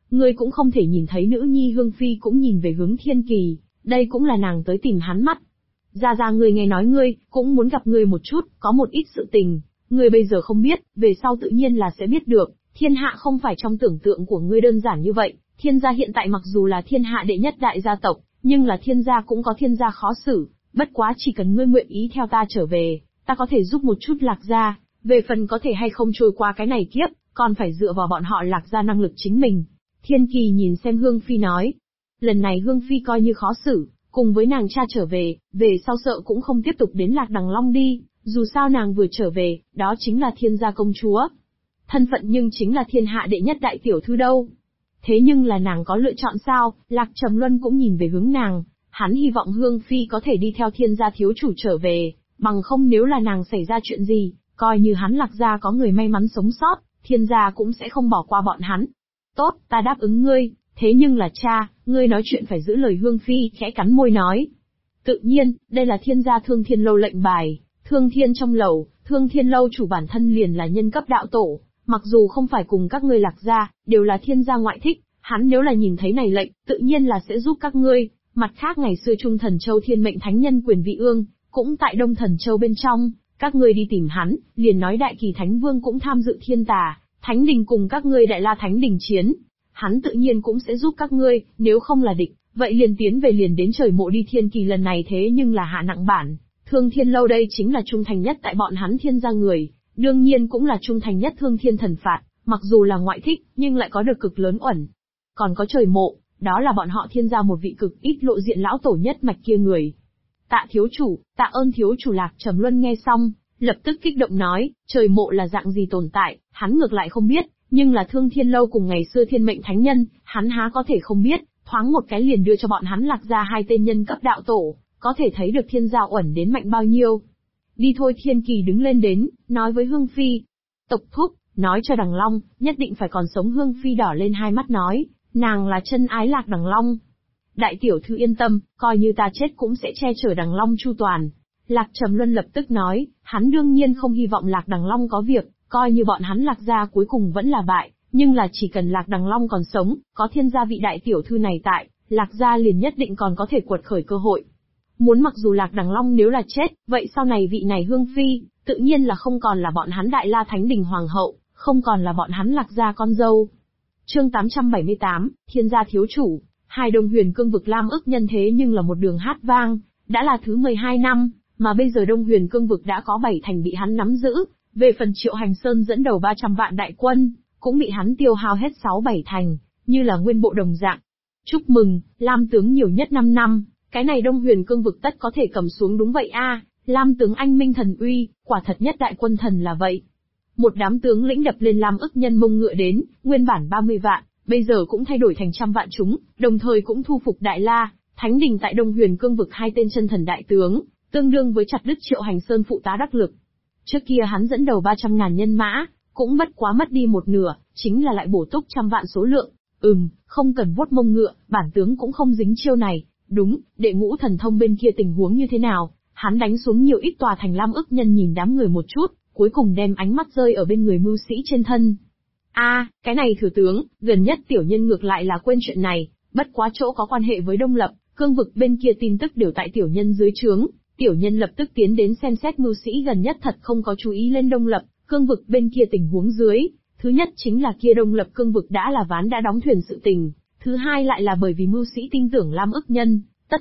ngươi cũng không thể nhìn thấy nữ nhi Hương Phi cũng nhìn về hướng Thiên Kỳ, đây cũng là nàng tới tìm hắn mắt. Gia ngươi nghe nói ngươi, cũng muốn gặp ngươi một chút, có một ít sự tình, ngươi bây giờ không biết, về sau tự nhiên là sẽ biết được, thiên hạ không phải trong tưởng tượng của ngươi đơn giản như vậy, thiên gia hiện tại mặc dù là thiên hạ đệ nhất đại gia tộc, nhưng là thiên gia cũng có thiên gia khó xử, bất quá chỉ cần ngươi nguyện ý theo ta trở về, ta có thể giúp một chút Lạc gia, về phần có thể hay không trôi qua cái này kiếp, còn phải dựa vào bọn họ Lạc gia năng lực chính mình. Thiên Kỳ nhìn xem Hương Phi nói, lần này Hương Phi coi như khó xử, cùng với nàng cha trở về sau sợ cũng không tiếp tục đến Lạc Đằng Long đi, dù sao nàng vừa trở về, đó chính là thiên gia công chúa. Thân phận nhưng chính là thiên hạ đệ nhất đại tiểu thư đâu. Thế nhưng là nàng có lựa chọn sao? Lạc Trầm Luân cũng nhìn về hướng nàng, hắn hy vọng Hương Phi có thể đi theo thiên gia thiếu chủ trở về, bằng không nếu là nàng xảy ra chuyện gì, coi như hắn Lạc gia có người may mắn sống sót, thiên gia cũng sẽ không bỏ qua bọn hắn. Tốt, ta đáp ứng ngươi, thế nhưng là cha, ngươi nói chuyện phải giữ lời. Hương Phi khẽ cắn môi nói. Tự nhiên, đây là thiên gia Thương Thiên Lâu lệnh bài, Thương Thiên trong lầu, Thương Thiên Lâu chủ bản thân liền là nhân cấp đạo tổ, mặc dù không phải cùng các ngươi Lạc gia, đều là thiên gia ngoại thích, hắn nếu là nhìn thấy này lệnh, tự nhiên là sẽ giúp các ngươi. Mặt khác ngày xưa Trung Thần Châu Thiên Mệnh Thánh Nhân Quyền Vị Ương, cũng tại Đông Thần Châu bên trong, các ngươi đi tìm hắn, liền nói Đại Kỳ Thánh Vương cũng tham dự Thiên Tà Thánh Đình cùng các ngươi Đại La Thánh Đình chiến. Hắn tự nhiên cũng sẽ giúp các ngươi, nếu không là địch, vậy liền tiến về liền đến trời mộ đi. Thiên Kỳ lần này thế nhưng là hạ nặng bản, Thương Thiên Lâu đây chính là trung thành nhất tại bọn hắn thiên gia người, đương nhiên cũng là trung thành nhất Thương Thiên Thần Phạt, mặc dù là ngoại thích, nhưng lại có được cực lớn uẩn. Còn có trời mộ, đó là bọn họ thiên gia một vị cực ít lộ diện lão tổ nhất mạch kia người. Tạ thiếu chủ, tạ ơn thiếu chủ. Lạc Trầm Luân nghe xong, lập tức kích động nói, trời mộ là dạng gì tồn tại, hắn ngược lại không biết. Nhưng là Thương Thiên Lâu cùng ngày xưa Thiên Mệnh Thánh Nhân, hắn há có thể không biết, thoáng một cái liền đưa cho bọn hắn Lạc gia hai tên nhân cấp đạo tổ, có thể thấy được thiên gia uẩn đến mạnh bao nhiêu. Đi thôi. Thiên Kỳ đứng lên đến, nói với Hương Phi. Tộc thúc, nói cho Đằng Long, nhất định phải còn sống. Hương Phi đỏ lên hai mắt nói, nàng là chân ái Lạc Đằng Long. Đại tiểu thư yên tâm, coi như ta chết cũng sẽ che chở Đằng Long chu toàn. Lạc Trầm Luân lập tức nói, hắn đương nhiên không hy vọng Lạc Đằng Long có việc. Coi như bọn hắn Lạc gia cuối cùng vẫn là bại, nhưng là chỉ cần Lạc Đằng Long còn sống, có thiên gia vị đại tiểu thư này tại, Lạc gia liền nhất định còn có thể quật khởi cơ hội. Muốn mặc dù Lạc Đằng Long nếu là chết, vậy sau này vị này Hương Phi, tự nhiên là không còn là bọn hắn Đại La Thánh Đình Hoàng hậu, không còn là bọn hắn Lạc gia con dâu. Chương 878, Thiên gia thiếu chủ, hai Đông Huyền Cương vực Lam ức nhân thế nhưng là một đường hát vang, đã là thứ 12 năm, mà bây giờ Đông Huyền Cương vực đã có 7 thành bị hắn nắm giữ. Về phần Triệu Hành Sơn dẫn đầu 300 vạn đại quân, cũng bị hắn tiêu hao hết 6-7 thành, như là nguyên bộ đồng dạng. Chúc mừng, Lam tướng nhiều nhất 5 năm, cái này Đông Huyền Cương vực tất có thể cầm xuống. Đúng vậy a, Lam tướng anh minh thần uy, quả thật nhất đại quân thần là vậy. Một đám tướng lĩnh đập lên Lam ức nhân mông ngựa đến, nguyên bản 30 vạn, bây giờ cũng thay đổi thành trăm vạn chúng, đồng thời cũng thu phục Đại La Thánh Đình tại Đông Huyền Cương vực hai tên chân thần đại tướng, tương đương với chặt đứt Triệu Hành Sơn phụ tá đắc lực. Trước kia hắn dẫn đầu 300.000 nhân mã, cũng bất quá mất đi một nửa, chính là lại bổ túc trăm vạn số lượng. Không cần vuốt mông ngựa, bản tướng cũng không dính chiêu này. Đúng, đệ ngũ thần thông bên kia tình huống như thế nào? Hắn đánh xuống nhiều ít tòa thành. Lam ức nhân nhìn đám người một chút, cuối cùng đem ánh mắt rơi ở bên người mưu sĩ trên thân. Cái này thừa tướng, gần nhất tiểu nhân ngược lại là quên chuyện này, bất quá chỗ có quan hệ với Đông Lập, Cương vực bên kia tin tức đều tại tiểu nhân dưới trướng. Tiểu nhân lập tức tiến đến xem xét. Mưu sĩ gần nhất thật không có chú ý lên Đông Lập, Cương vực bên kia tình huống dưới. Thứ nhất chính là kia Đông Lập Cương vực đã là ván đã đóng thuyền sự tình. Thứ hai lại là bởi vì mưu sĩ tin tưởng Lam ức nhân,